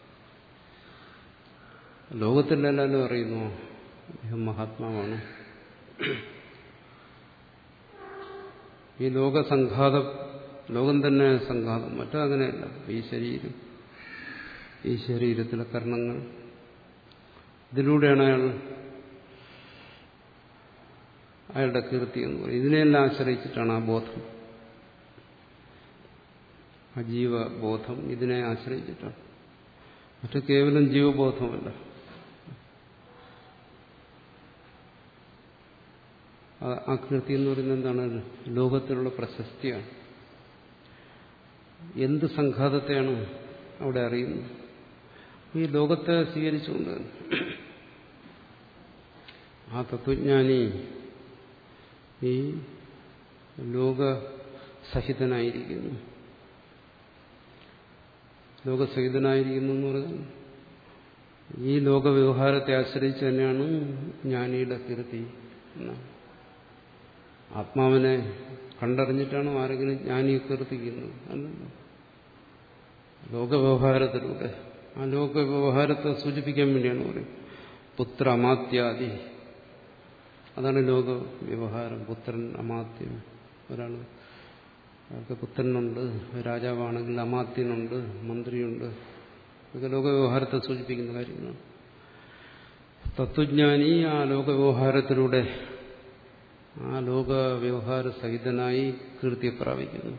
ലോകത്തിലെല്ലാവരും അറിയുന്നു അദ്ദേഹം മഹാത്മാവാണ്. ഈ ലോകസംഘാതം ലോകം തന്നെ സംഘാതം. മറ്റങ്ങനെയല്ല. ഈ ശരീരം, ഈ ശരീരത്തിലെ കർണങ്ങൾ, ഇതിലൂടെയാണ് അയാൾ അയാളുടെ കീർത്തി എന്ന് പറയും. ഇതിനെല്ലാം ആശ്രയിച്ചിട്ടാണ് ആ ബോധം, ആ ജീവബോധം ഇതിനെ ആശ്രയിച്ചിട്ടാണ്. മറ്റു കേവലം ജീവബോധമല്ല. ആ കീർത്തി എന്ന് പറയുന്നത് എന്താണ്? ലോകത്തിലുള്ള പ്രശസ്തിയാണ്. എന്ത് സംഘാതത്തെയാണ് അവിടെ അറിയുന്നത്? ഈ ലോകത്തെ സ്വീകരിച്ചുകൊണ്ട് ആ തത്വജ്ഞാനി ഈ ലോകസഹിതനായിരിക്കുന്നു. ലോകസഹിതനായിരിക്കുന്നു എന്ന് പറഞ്ഞാൽ ഈ ലോകവ്യവഹാരത്തെ ആശ്രയിച്ച് തന്നെയാണ് ജ്ഞാനിയുടെ കീർത്തി എന്നാണ്. ആത്മാവിനെ കണ്ടറിഞ്ഞിട്ടാണോ ആരെങ്കിലും ജ്ഞാനിയെ കീർത്തിക്കുന്നത്? അല്ലല്ലോ. ലോകവ്യവഹാരത്തിലൂടെ, ആ ലോകവ്യവഹാരത്തെ സൂചിപ്പിക്കാൻ വേണ്ടിയാണ് പറയും പുത്ര അമാത്യാദി. അതാണ് ലോകവ്യവഹാരം. പുത്രൻ, അമാത്യം. ഒരാൾ അയാൾക്ക് പുത്രനുണ്ട്, രാജാവാണെങ്കിൽ അമാത്യനുണ്ട്, മന്ത്രിയുണ്ട്. ഇതൊക്കെ ലോകവ്യവഹാരത്തെ സൂചിപ്പിക്കുന്ന കാര്യങ്ങളാണ്. തത്വജ്ഞാനി ആ ലോകവ്യവഹാരത്തിലൂടെ, ആ ലോകവ്യവഹാര സഹിതനായി കീർത്തിയെ പ്രാപിക്കുന്നു.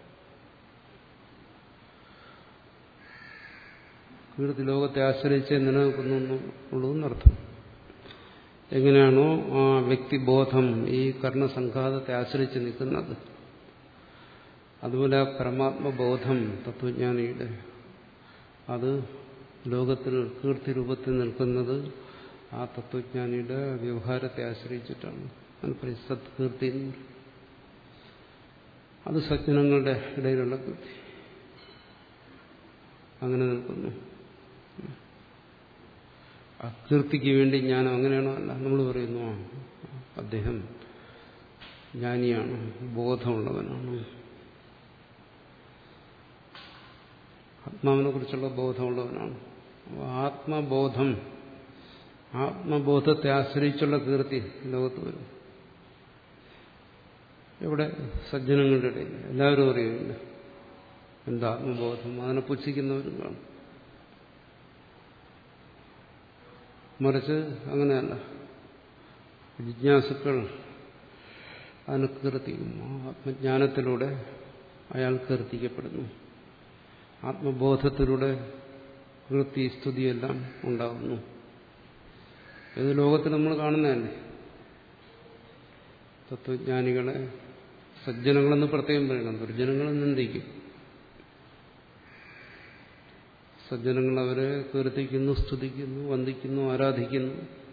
കീർത്തി ലോകത്തെ ആശ്രയിച്ച് നിലനിൽക്കുന്നു എന്നർത്ഥം. എങ്ങനെയാണോ ആ വ്യക്തിബോധം ഈ കർണസംഘാതത്തെ ആശ്രയിച്ച് നിൽക്കുന്നത്, അതുപോലെ പരമാത്മബോധം തത്വജ്ഞാനിയുടെ അത് ലോകത്തിൽ കീർത്തി രൂപത്തിൽ നിൽക്കുന്നത് ആ തത്വജ്ഞാനിയുടെ വ്യവഹാരത്തെ ആശ്രയിച്ചിട്ടാണ്. സത്കീർത്തി അത് സജ്ജനങ്ങളുടെ ഇടയിലുള്ള കീർത്തി അങ്ങനെ നിൽക്കുന്നു. അകീർത്തിക്ക് വേണ്ടി ജ്ഞാനം അങ്ങനെയാണോ? അല്ല. നമ്മൾ പറയുന്നു അദ്ദേഹം ജ്ഞാനിയാണ്, ബോധമുള്ളവനാണ്, ആത്മാവിനെ കുറിച്ചുള്ള ബോധമുള്ളവനാണ്. ആത്മബോധം, ആത്മബോധത്തെ ആശ്രയിച്ചുള്ള കീർത്തി ലോകത്ത് വരും. ഇവിടെ സജ്ജനങ്ങളുടെ ഇടയിൽ എല്ലാവരും അറിയില്ല എന്താ ആത്മബോധം. അതിനെ പുച്ഛിക്കുന്നവരും കാണും. മറിച്ച് അങ്ങനെയല്ല. ജിജ്ഞാസുക്കൾ അതിനെ കീർത്തിക്കുന്നു. ആത്മജ്ഞാനത്തിലൂടെ അയാൾ കീർത്തിക്കപ്പെടുന്നു. ആത്മബോധത്തിലൂടെ കീർത്തി, സ്തുതിയെല്ലാം ഉണ്ടാകുന്നു. ഇത് ലോകത്തിൽ നമ്മൾ കാണുന്നതല്ലേ. തത്വജ്ഞാനികളെ സജ്ജനങ്ങളെന്ന് പ്രത്യേകം പറയണം. ദുർജനങ്ങളെ നിന്ദിക്കും. സജ്ജനങ്ങൾ അവരെ കീർത്തിക്കുന്നു, സ്തുതിക്കുന്നു, വന്ദിക്കുന്നു, ആരാധിക്കുന്നു.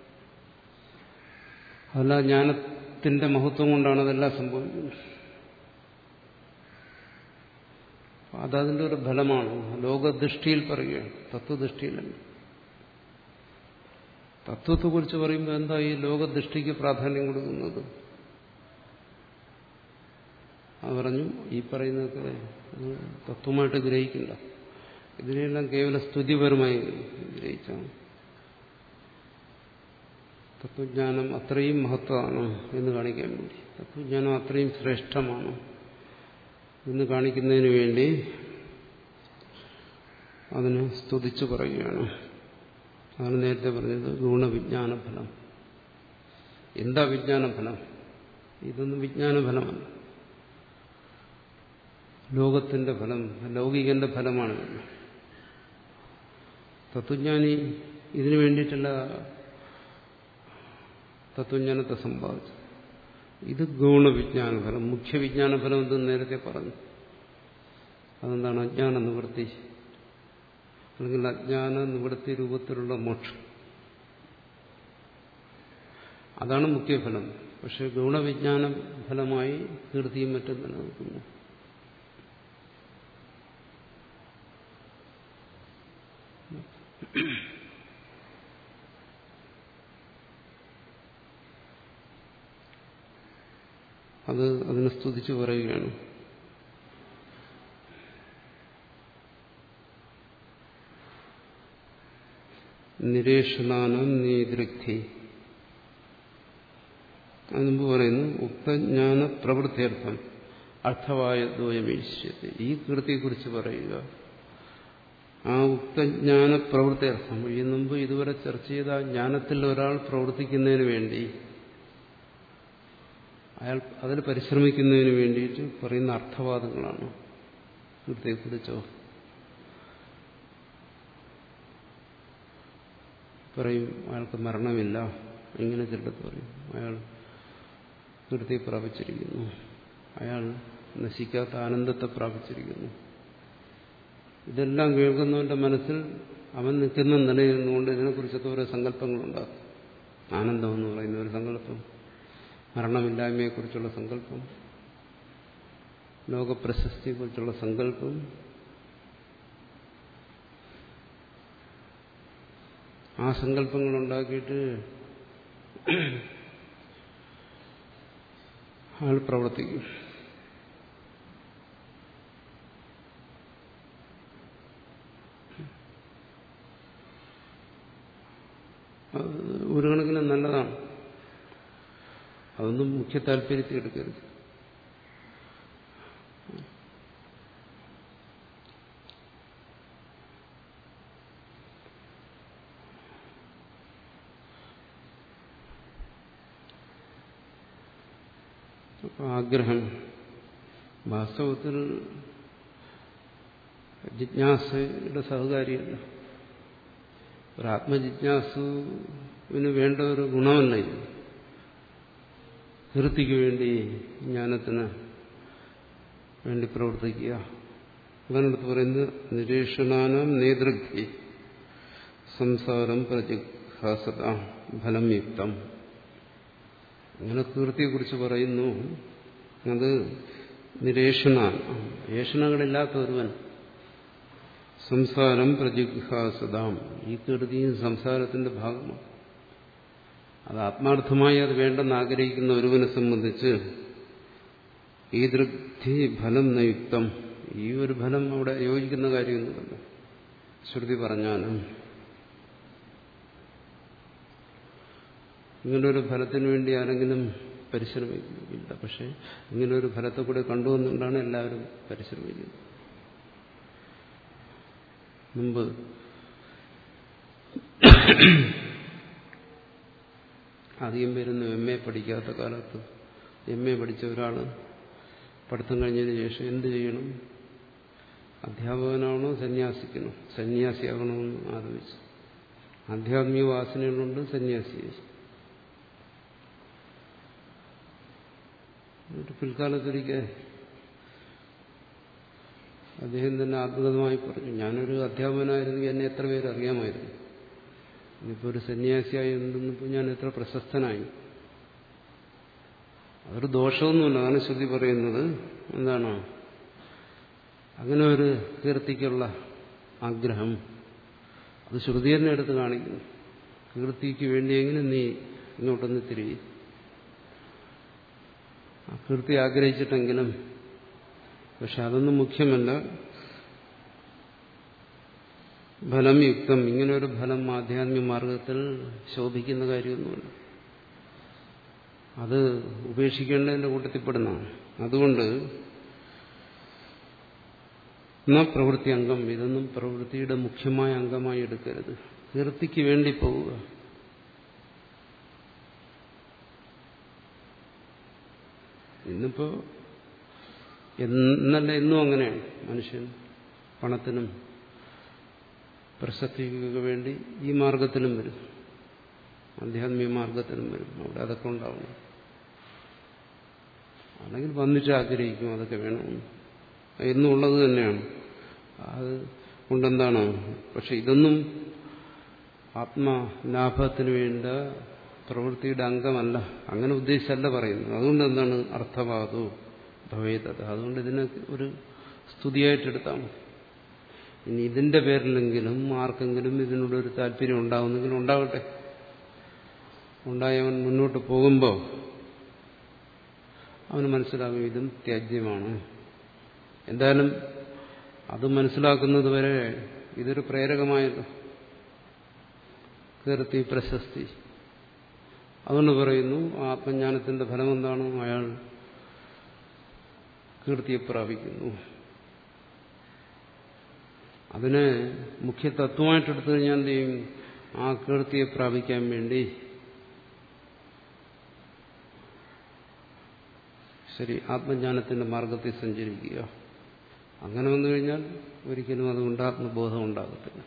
അതെല്ലാം ജ്ഞാനത്തിന്റെ മഹത്വം കൊണ്ടാണ് അതെല്ലാം സംഭവിക്കുന്നത്. അതതിൻ്റെ ഒരു ഫലമാണ്. ലോകദൃഷ്ടിയിൽ പറയുകയാണ്, തത്വദൃഷ്ടിയിലല്ല. തത്വത്തെക്കുറിച്ച് പറയുമ്പോൾ എന്താ ഈ ലോകദൃഷ്ടിക്ക് പ്രാധാന്യം കൊടുക്കുന്നത്? അത് പറഞ്ഞു, ഈ പറയുന്നതൊക്കെ തത്വമായിട്ട് ഗ്രഹിക്കില്ല. ഇതിനെല്ലാം കേവല സ്തുതിപരമായി ഗ്രഹിച്ചാണ്. തത്വജ്ഞാനം അത്രയും മഹത്വമാണ് എന്ന് കാണിക്കാൻ വേണ്ടി, തത്വജ്ഞാനം അത്രയും ശ്രേഷ്ഠമാണ് എന്ന് കാണിക്കുന്നതിന് വേണ്ടി അതിന് സ്തുതിച്ചു പറയുകയാണ്. അതാണ് നേരത്തെ പറഞ്ഞത് ഗുണവിജ്ഞാനഫലം. എന്താ വിജ്ഞാനഫലം? ഇതൊന്നും വിജ്ഞാനഫലമല്ല, ലോകത്തിന്റെ ഫലം, ലൗകികന്റെ ഫലമാണ്. തത്വജ്ഞാനി ഇതിനു വേണ്ടിയിട്ടല്ല തത്വജ്ഞാനത്തെ സമ്പാദിച്ചു. ഇത് ഗുണവിജ്ഞാനഫലം. മുഖ്യവിജ്ഞാനഫലം എന്തെന്ന് നേരത്തെ പറഞ്ഞു. അതെന്താണ്? അജ്ഞാന നിവൃത്തി, അല്ലെങ്കിൽ അജ്ഞാന നിവൃത്തി രൂപത്തിലുള്ള മോക്ഷം. അതാണ് മുഖ്യഫലം. പക്ഷെ ഗുണവിജ്ഞാന ഫലമായി കീർത്തിയും മറ്റും നിലനിൽക്കുന്നു. അത് അതിനെ സ്തുതിച്ചു പറയുകയാണ്. നിരേഷണാനം നീദൃഗ്ധി. അത് മുമ്പ് പറയുന്നു, ഉക്തജ്ഞാന പ്രവൃത്തിയർത്ഥം അർത്ഥവായ ദ്വയമീശ്യത്തെ. ഈ കീർത്തിയെക്കുറിച്ച് പറയുക ആ ഉക്തജ്ഞാന പ്രവൃത്തി അർത്ഥം ഈ മുമ്പ് ഇതുവരെ ചർച്ച ചെയ്ത ആ ജ്ഞാനത്തിൽ ഒരാൾ പ്രവർത്തിക്കുന്നതിന് വേണ്ടി അയാൾ അതിൽ പരിശ്രമിക്കുന്നതിന് വേണ്ടിയിട്ട് പറയുന്ന അർത്ഥവാദങ്ങളാണ് കീർത്തിയെക്കുറിച്ചോ. പറയും അയാൾക്ക് മരണമില്ല, ഇങ്ങനെ ചിലത് പറയും. അയാൾ കീർത്തി പ്രാപിച്ചിരിക്കുന്നു, അയാൾ നശിക്കാത്ത ആനന്ദത്തെ പ്രാപിച്ചിരിക്കുന്നു. ഇതെല്ലാം കേൾക്കുന്നവന്റെ മനസ്സിൽ അവൻ നിൽക്കുന്ന നിലയിൽ നിന്നുകൊണ്ട് ഇതിനെക്കുറിച്ചൊക്കെ ഓരോ സങ്കല്പങ്ങളുണ്ടാകും. ആനന്ദം എന്ന് പറയുന്ന ഒരു സങ്കല്പം, മരണമില്ലായ്മയെക്കുറിച്ചുള്ള സങ്കല്പം, ലോകപ്രശസ്തിയെക്കുറിച്ചുള്ള സങ്കല്പം, ആ സങ്കല്പങ്ങളുണ്ടാക്കിയിട്ട് ആൾ പ്രവർത്തിക്കും. ഒരു കണക്കിന് നല്ലതാണ്, അതൊന്നും മുഖ്യ താല്പര്യത്തിൽ എടുക്കരുത്. ആഗ്രഹം വാസ്തവത്തിൽ ജിജ്ഞാസയുടെ സഹകാരിയല്ല. ഒരു ആത്മജിജ്ഞാസുവിന് വേണ്ട ഒരു ഗുണമല്ല ഇത്. കീർത്തിക്ക് വേണ്ടി, ജ്ഞാനത്തിന് വേണ്ടി പ്രവർത്തിക്കുക. അതിനടുത്ത് പറയുന്നത് നിരീക്ഷണാനാം നേതൃഗ്ധി സംസാരം പ്രജിഘാസത ഫലം യുക്തം. അങ്ങനെ കീർത്തിയെക്കുറിച്ച് പറയുന്നു. അത് നിരീക്ഷണാണ്. ഏഷണങ്ങളില്ലാത്ത ഒരുവൻ സംസാരം പ്രജിഘാസതാം. ഈ കീർത്തിയും സംസാരത്തിന്റെ ഭാഗമാണ്. അത് ആത്മാർത്ഥമായി അത് വേണ്ടെന്ന് ആഗ്രഹിക്കുന്ന ഒരുവനെ സംബന്ധിച്ച് ഈ ദൃഗ്ധി ഫലം നയുക്തം. ഈ ഒരു ഫലം അവിടെ യോജിക്കുന്ന കാര്യമൊന്നുമല്ല. ശ്രുതി പറഞ്ഞാലും ഇങ്ങനൊരു ഫലത്തിന് വേണ്ടി ആരെങ്കിലും പരിശ്രമിക്കില്ല. പക്ഷെ ഇങ്ങനൊരു ഫലത്തെ കൂടെ കണ്ടുവന്നുകൊണ്ടാണ് എല്ലാവരും പരിശ്രമിക്കുന്നത്. മുമ്പ് അധികം പേരൊന്നും എം എ പഠിക്കാത്ത കാലത്ത് എം എ പഠിച്ച ഒരാൾ പഠിത്തം കഴിഞ്ഞതിന് ശേഷം എന്ത് ചെയ്യണം? അധ്യാപകനാണോ സന്യാസിക്കണോ? സന്യാസിയാകണമെന്ന് ആലോചിച്ചു. ആധ്യാത്മിക വാസനകളുണ്ട്, സന്യാസിയായി. പിൽക്കാലത്തൊരിക്കൽ അദ്ദേഹം തന്നെ അത്ഭുതമായി പറഞ്ഞു, ഞാനൊരു അധ്യാപകനായിരുന്നെങ്കിൽ എന്നെ എത്ര പേര് അറിയാമായിരുന്നു. ഇനിയിപ്പോൾ ഒരു സന്യാസിയായി എന്തെന്നിപ്പോൾ ഞാൻ എത്ര പ്രശസ്തനായി. അതൊരു ദോഷമൊന്നുമില്ല. അതാണ് ശ്രുതി പറയുന്നത്. എന്താണ് അങ്ങനെ ഒരു കീർത്തിക്കുള്ള ആഗ്രഹം? അത് ശ്രുതി തന്നെ എടുത്ത് കാണിക്കുന്നു. കീർത്തിക്ക് വേണ്ടിയെങ്കിലും നീ ഇങ്ങോട്ടൊന്ന് തിരികെ ആ കീർത്തി ആഗ്രഹിച്ചിട്ടെങ്കിലും. പക്ഷെ അതൊന്നും മുഖ്യമല്ല. ഫലം യുക്തം. ഇങ്ങനൊരു ഫലം ആധ്യാത്മിക മാർഗത്തിൽ ശോഭിക്കുന്ന കാര്യമൊന്നുമില്ല. അത് ഉപേക്ഷിക്കേണ്ടതിന്റെ കൂട്ടത്തിൽപ്പെടുന്നതാണ്. അതുകൊണ്ട് എന്നാ പ്രവൃത്തി അംഗം, ഇതൊന്നും പ്രവൃത്തിയുടെ മുഖ്യമായ അംഗമായി എടുക്കരുത്. കീർത്തിക്ക് വേണ്ടി പോവുക. ഇന്നിപ്പോ എന്നല്ല എന്നും അങ്ങനെയാണ്. മനുഷ്യൻ പണത്തിനും പ്രശസ്തിക്കൊക്കെ വേണ്ടി ഈ മാർഗത്തിലും വരും, ആധ്യാത്മിക മാർഗത്തിലും വരും. അവിടെ അതൊക്കെ ഉണ്ടാവണം. അല്ലെങ്കിൽ വന്നിട്ട് ആഗ്രഹിക്കും അതൊക്കെ വേണം എന്നുള്ളത് തന്നെയാണ്. അത് കൊണ്ടെന്താണ്? പക്ഷെ ഇതൊന്നും ആത്മലാഭത്തിന് വേണ്ട പ്രവൃത്തിയുടെ അംഗമല്ല. അങ്ങനെ ഉദ്ദേശിച്ചല്ല പറയുന്നത്. അതുകൊണ്ട് എന്താണ് അർത്ഥവാദോ ഭവേദത. അതുകൊണ്ട് ഇതിനെ ഒരു സ്തുതിയായിട്ടെടുത്താൽ മതി. ഇനി ഇതിന്റെ പേരിലെങ്കിലും ആർക്കെങ്കിലും ഇതിനോടൊരു താല്പര്യം ഉണ്ടാകുന്നെങ്കിൽ ഉണ്ടാവട്ടെ. ഉണ്ടായവൻ മുന്നോട്ട് പോകുമ്പോൾ അവന് മനസ്സിലാകും ഇതും ത്യാജ്യമാണ്. എന്തായാലും അത് മനസ്സിലാക്കുന്നത് വരെ ഇതൊരു പ്രേരകമായല്ലോ, കീർത്തി പ്രശസ്തി. അതുകൊണ്ട് പറയുന്നു ആത്മജ്ഞാനത്തിന്റെ ഫലം എന്താണ്? അയാൾ കീർത്തിയെ പ്രാപിക്കുന്നു. അതിനെ മുഖ്യ തത്വമായിട്ടെടുത്തു കഴിഞ്ഞാൽ എന്ത് ചെയ്യും? ആ കീർത്തിയെ പ്രാപിക്കാൻ വേണ്ടി ശരി ആത്മജ്ഞാനത്തിന്റെ മാർഗത്തിൽ സഞ്ചരിക്കുക. അങ്ങനെ വന്നു കഴിഞ്ഞാൽ ഒരിക്കലും അതുകൊണ്ട് ആത്മബോധം ഉണ്ടാകത്തില്ല.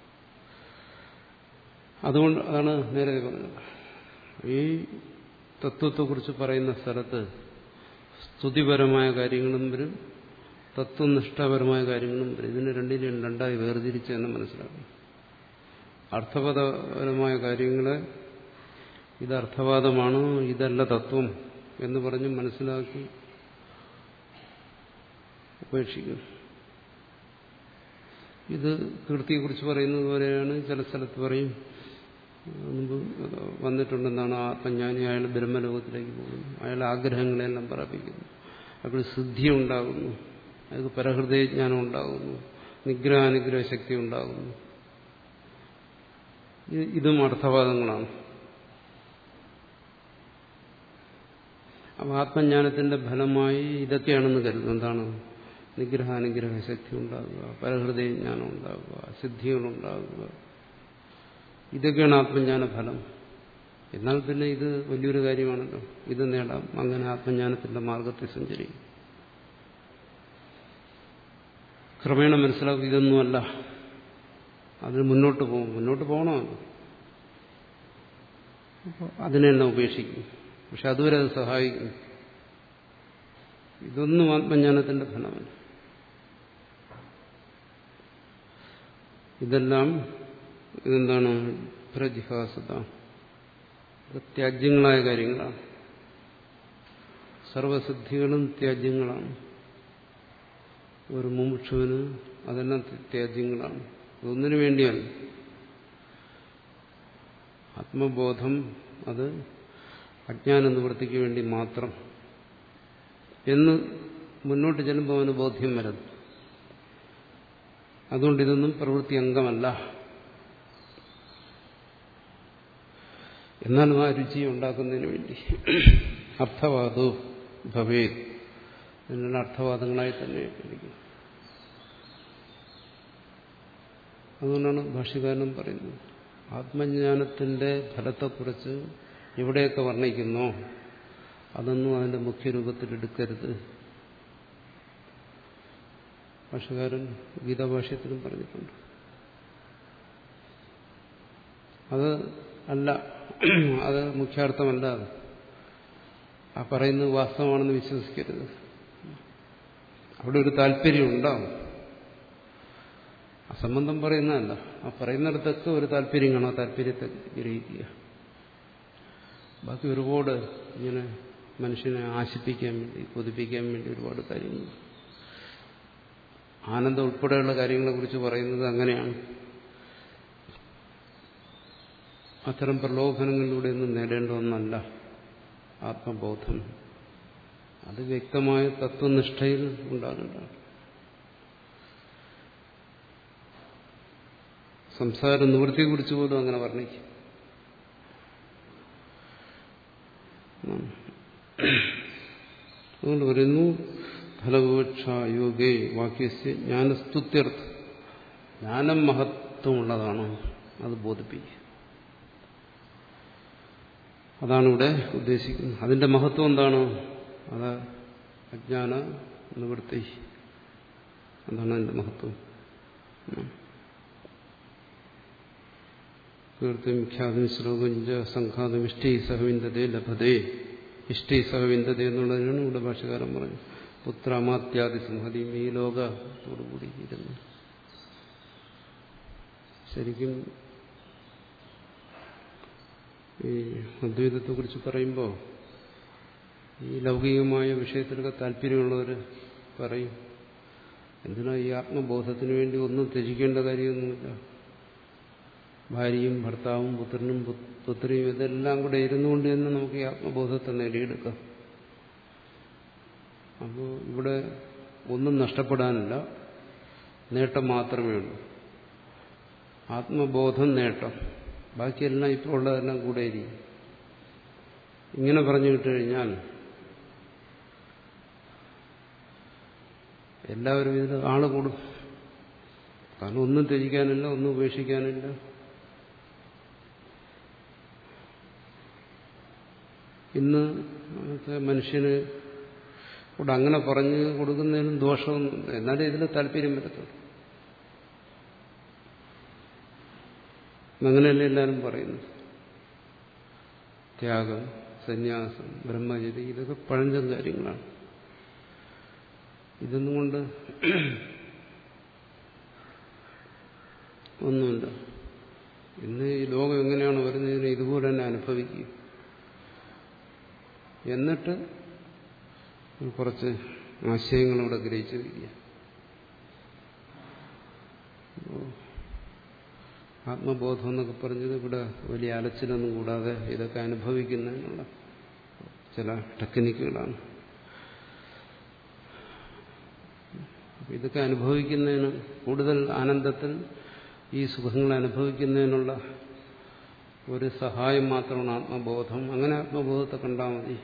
അതുകൊണ്ട് അതാണ് നേരത്തെ പറഞ്ഞത്. ഈ തത്വത്തെക്കുറിച്ച് പറയുന്ന സ്ഥലത്ത് സ്തുതിപരമായ കാര്യങ്ങളും വരും, തത്വനിഷ്ഠാപരമായ കാര്യങ്ങളും വരും. ഇതിന് രണ്ടിനും രണ്ടായി വേർതിരിച്ച് തന്നെ മനസ്സിലാക്കണം. അർത്ഥപരമായ കാര്യങ്ങളെ ഇത് അർത്ഥവാദമാണ്, ഇതല്ല തത്വം എന്ന് പറഞ്ഞ് മനസ്സിലാക്കി ഉപേക്ഷിക്കും. ഇത് കീർത്തിയെക്കുറിച്ച് പറയുന്നത് പോലെയാണ്. ചില സ്ഥലത്ത് പറയും, മുമ്പ് വന്നിട്ടുണ്ടെന്നാണ്, ആത്മജ്ഞാനി അയാൾ ബ്രഹ്മലോകത്തിലേക്ക് പോകുന്നു, അയാൾ ആഗ്രഹങ്ങളെല്ലാം പ്രാപിക്കുന്നു, അപ്പോൾ സിദ്ധി ഉണ്ടാകുന്നു, അയാൾക്ക് പരഹൃദയജ്ഞാനം ഉണ്ടാകുന്നു, നിഗ്രഹാനുഗ്രഹ ശക്തി ഉണ്ടാകുന്നു. ഇതും അർത്ഥവാദങ്ങളാണ്. അപ്പോൾ ആത്മജ്ഞാനത്തിന്റെ ഫലമായി ഇതൊക്കെയാണെന്ന് കരുതുന്നു. എന്താണ്? നിഗ്രഹാനുഗ്രഹ ശക്തി ഉണ്ടാകുക, പരഹൃദയജ്ഞാനം ഉണ്ടാകുക, സിദ്ധികളുണ്ടാകുക, ഇതൊക്കെയാണ് ആത്മജ്ഞാന ഫലം. എന്നാൽ പിന്നെ ഇത് വലിയൊരു കാര്യമാണല്ലോ, ഇത് നേടാം. അങ്ങനെ ആത്മജ്ഞാനത്തിന്റെ മാർഗത്തിൽ സഞ്ചരിക്കും. ക്രമേണ മനസ്സിലാക്കും ഇതൊന്നുമല്ല, അതിന് മുന്നോട്ട് പോകും. മുന്നോട്ട് പോകണമല്ലോ, അപ്പോൾ അതിനെല്ലാം ഉപേക്ഷിക്കും. പക്ഷെ അതുവരെ അത് സഹായിക്കും. ഇതൊന്നും ആത്മജ്ഞാനത്തിന്റെ ഫലമല്ല. ഇതെല്ലാം ഇതെന്താണ്? പ്രജിഹാസത, ത്യാജ്യങ്ങളായ കാര്യങ്ങളാണ്. സർവസിദ്ധികളും ത്യാജ്യങ്ങളാണ്. ഒരു മുമുക്ഷുവിന് അതെല്ലാം ത്യാജ്യങ്ങളാണ്. ഒന്നിനു വേണ്ടിയാണ് ആത്മബോധം. അത് അജ്ഞാന നിവൃത്തിക്ക് വേണ്ടി മാത്രം എന്ന് മുന്നോട്ട് ചെല്ലുമ്പോൾ അവന് ബോധ്യം വരുന്നു. അതുകൊണ്ട് ഇതൊന്നും പ്രവൃത്തി അംഗമല്ല. എന്നാലും ആ രുചി ഉണ്ടാക്കുന്നതിന് വേണ്ടി അർത്ഥവാദോ ഭവേ, ഇതിനുള്ള അർത്ഥവാദങ്ങളായി തന്നെ ഇരിക്കും. അതുകൊണ്ടാണ് ഭാഷ്യകാരനും പറയുന്നത്, ആത്മജ്ഞാനത്തിന്റെ ഫലത്തെക്കുറിച്ച് എവിടെയൊക്കെ വർണ്ണിക്കുന്നോ അതൊന്നും അതിന്റെ മുഖ്യരൂപത്തിൽ എടുക്കരുത്. ഭാഷ്യകാരൻ ഗീതാഭാഷ്യത്തിലും പറഞ്ഞിട്ടുണ്ട്. അത് അല്ല, അത് മുഖ്യാർത്ഥമല്ല. അത് ആ പറയുന്നത് വാസ്തവമാണെന്ന് വിശ്വസിക്കരുത്. അവിടെ ഒരു താല്പര്യം ഉണ്ടാവും. അസംബന്ധം പറയുന്നതല്ല, ആ പറയുന്നിടത്തൊക്കെ ഒരു താല്പര്യം കാണും. ആ താല്പര്യത്തെ ഗ്രഹിക്കുക. ബാക്കി ഒരുപാട് ഇങ്ങനെ മനുഷ്യനെ ആശിപ്പിക്കാൻ വേണ്ടി, കൊതിപ്പിക്കാൻ വേണ്ടി ഒരുപാട് കാര്യങ്ങൾ, ആനന്ദം ഉൾപ്പെടെയുള്ള കാര്യങ്ങളെക്കുറിച്ച് പറയുന്നത് അങ്ങനെയാണ്. അത്തരം പ്രലോഭനങ്ങളിലൂടെ ഒന്നും നേടേണ്ട ഒന്നല്ല ആത്മബോധം. അത് വ്യക്തമായ തത്വനിഷ്ഠയിൽ ഉണ്ടാകേണ്ടതാണ്. സംസാര നിവൃത്തിയെക്കുറിച്ച് പോലും അങ്ങനെ വർണ്ണിക്കും. അതുകൊണ്ട് പറയുന്നു, ഫലവിവക്ഷ യോഗേ വാക്യസ്യ ജ്ഞാനസ്തുത്യർത്ഥം, ജ്ഞാനം മഹത്വമുള്ളതാണ്, അത് ബോധിപ്പിക്കുക. അതാണ് ഇവിടെ ഉദ്ദേശിക്കുന്നത്. അതിന്റെ മഹത്വം എന്താണ്? അത് അജ്ഞാന നിവൃത്തി, അതാണ് അതിന്റെ മഹത്വം. കീർത്തിം ഖ്യാതിം ശ്ലോകഞ്ച സംഘാതം ഇഷ്ടൈ സഹവിന്ദതേ ലഭതേ. ഇഷ്ടൈ സഹവിന്ദതേ എന്നുള്ളതിനാണ് ഇവിടെ ഭാഷകാരൻ പറഞ്ഞു. പുത്രമാത്യാദി സംഹതിയും ഈ ലോകത്തോടുകൂടി ഇരുന്നു. ശരിക്കും ഈ അദ്വൈതത്തെക്കുറിച്ച് പറയുമ്പോൾ ഈ ലൗകികമായ വിഷയത്തിലൊക്കെ താല്പര്യമുള്ളവർ പറയും, എന്തിനാ ഈ ആത്മബോധത്തിന് വേണ്ടി ഒന്നും ത്യജിക്കേണ്ട കാര്യമൊന്നുമില്ല. ഭാര്യയും ഭർത്താവും പുത്രനും പുത്രിയും ഇതെല്ലാം കൂടെ ഇരുന്നുകൊണ്ട് തന്നെ നമുക്ക് ഈ ആത്മബോധത്തെ നേടിയെടുക്കാം. അപ്പോൾ ഇവിടെ ഒന്നും നഷ്ടപ്പെടാനില്ല, നേട്ടം മാത്രമേ ഉള്ളൂ. ആത്മബോധം നേട്ടം, ബാക്കിയെല്ലാം ഇപ്പോൾ ഉള്ളതെല്ലാം കൂടെ ഇരിക്കും. ഇങ്ങനെ പറഞ്ഞു വിട്ടു കഴിഞ്ഞാൽ എല്ലാവരും ഇതിൽ ആള് കൂടും. കാരണം ഒന്നും ത്യജിക്കാനില്ല, ഒന്നും ഉപേക്ഷിക്കാനില്ല. ഇന്ന് മനുഷ്യന് കൂടെ അങ്ങനെ പറഞ്ഞു കൊടുക്കുന്നതിനും ദോഷമൊന്നും, എന്നാലും ഇതിൽ താല്പര്യം വരത്തുള്ളൂ. അങ്ങനെയല്ല എല്ലാവരും പറയുന്നു. ത്യാഗം, സന്യാസം, ബ്രഹ്മചരി, ഇതൊക്കെ പഴഞ്ചൻ കാര്യങ്ങളാണ്. ഇതൊന്നും കൊണ്ട് ഒന്നുമില്ല. ഇന്ന് ഈ ലോകം എങ്ങനെയാണ് വരുന്നതിന് ഇതുപോലെ തന്നെ അനുഭവിക്കുക. എന്നിട്ട് കുറച്ച് ആശയങ്ങളിവിടെ ഗ്രഹിച്ചു വയ്ക്കുക. ആത്മബോധം എന്നൊക്കെ പറഞ്ഞത് ഇവിടെ വലിയ അലച്ചിലൊന്നും കൂടാതെ ഇതൊക്കെ അനുഭവിക്കുന്നതിനുള്ള ചില ടെക്നിക്കുകളാണ്. ഇതൊക്കെ അനുഭവിക്കുന്നതിന് കൂടുതൽ ആനന്ദത്തിൽ ഈ സുഖങ്ങൾ അനുഭവിക്കുന്നതിനുള്ള ഒരു സഹായം മാത്രമാണ് ആത്മബോധം. അങ്ങനെ ആത്മബോധത്തെ കണ്ടാൽ മതി.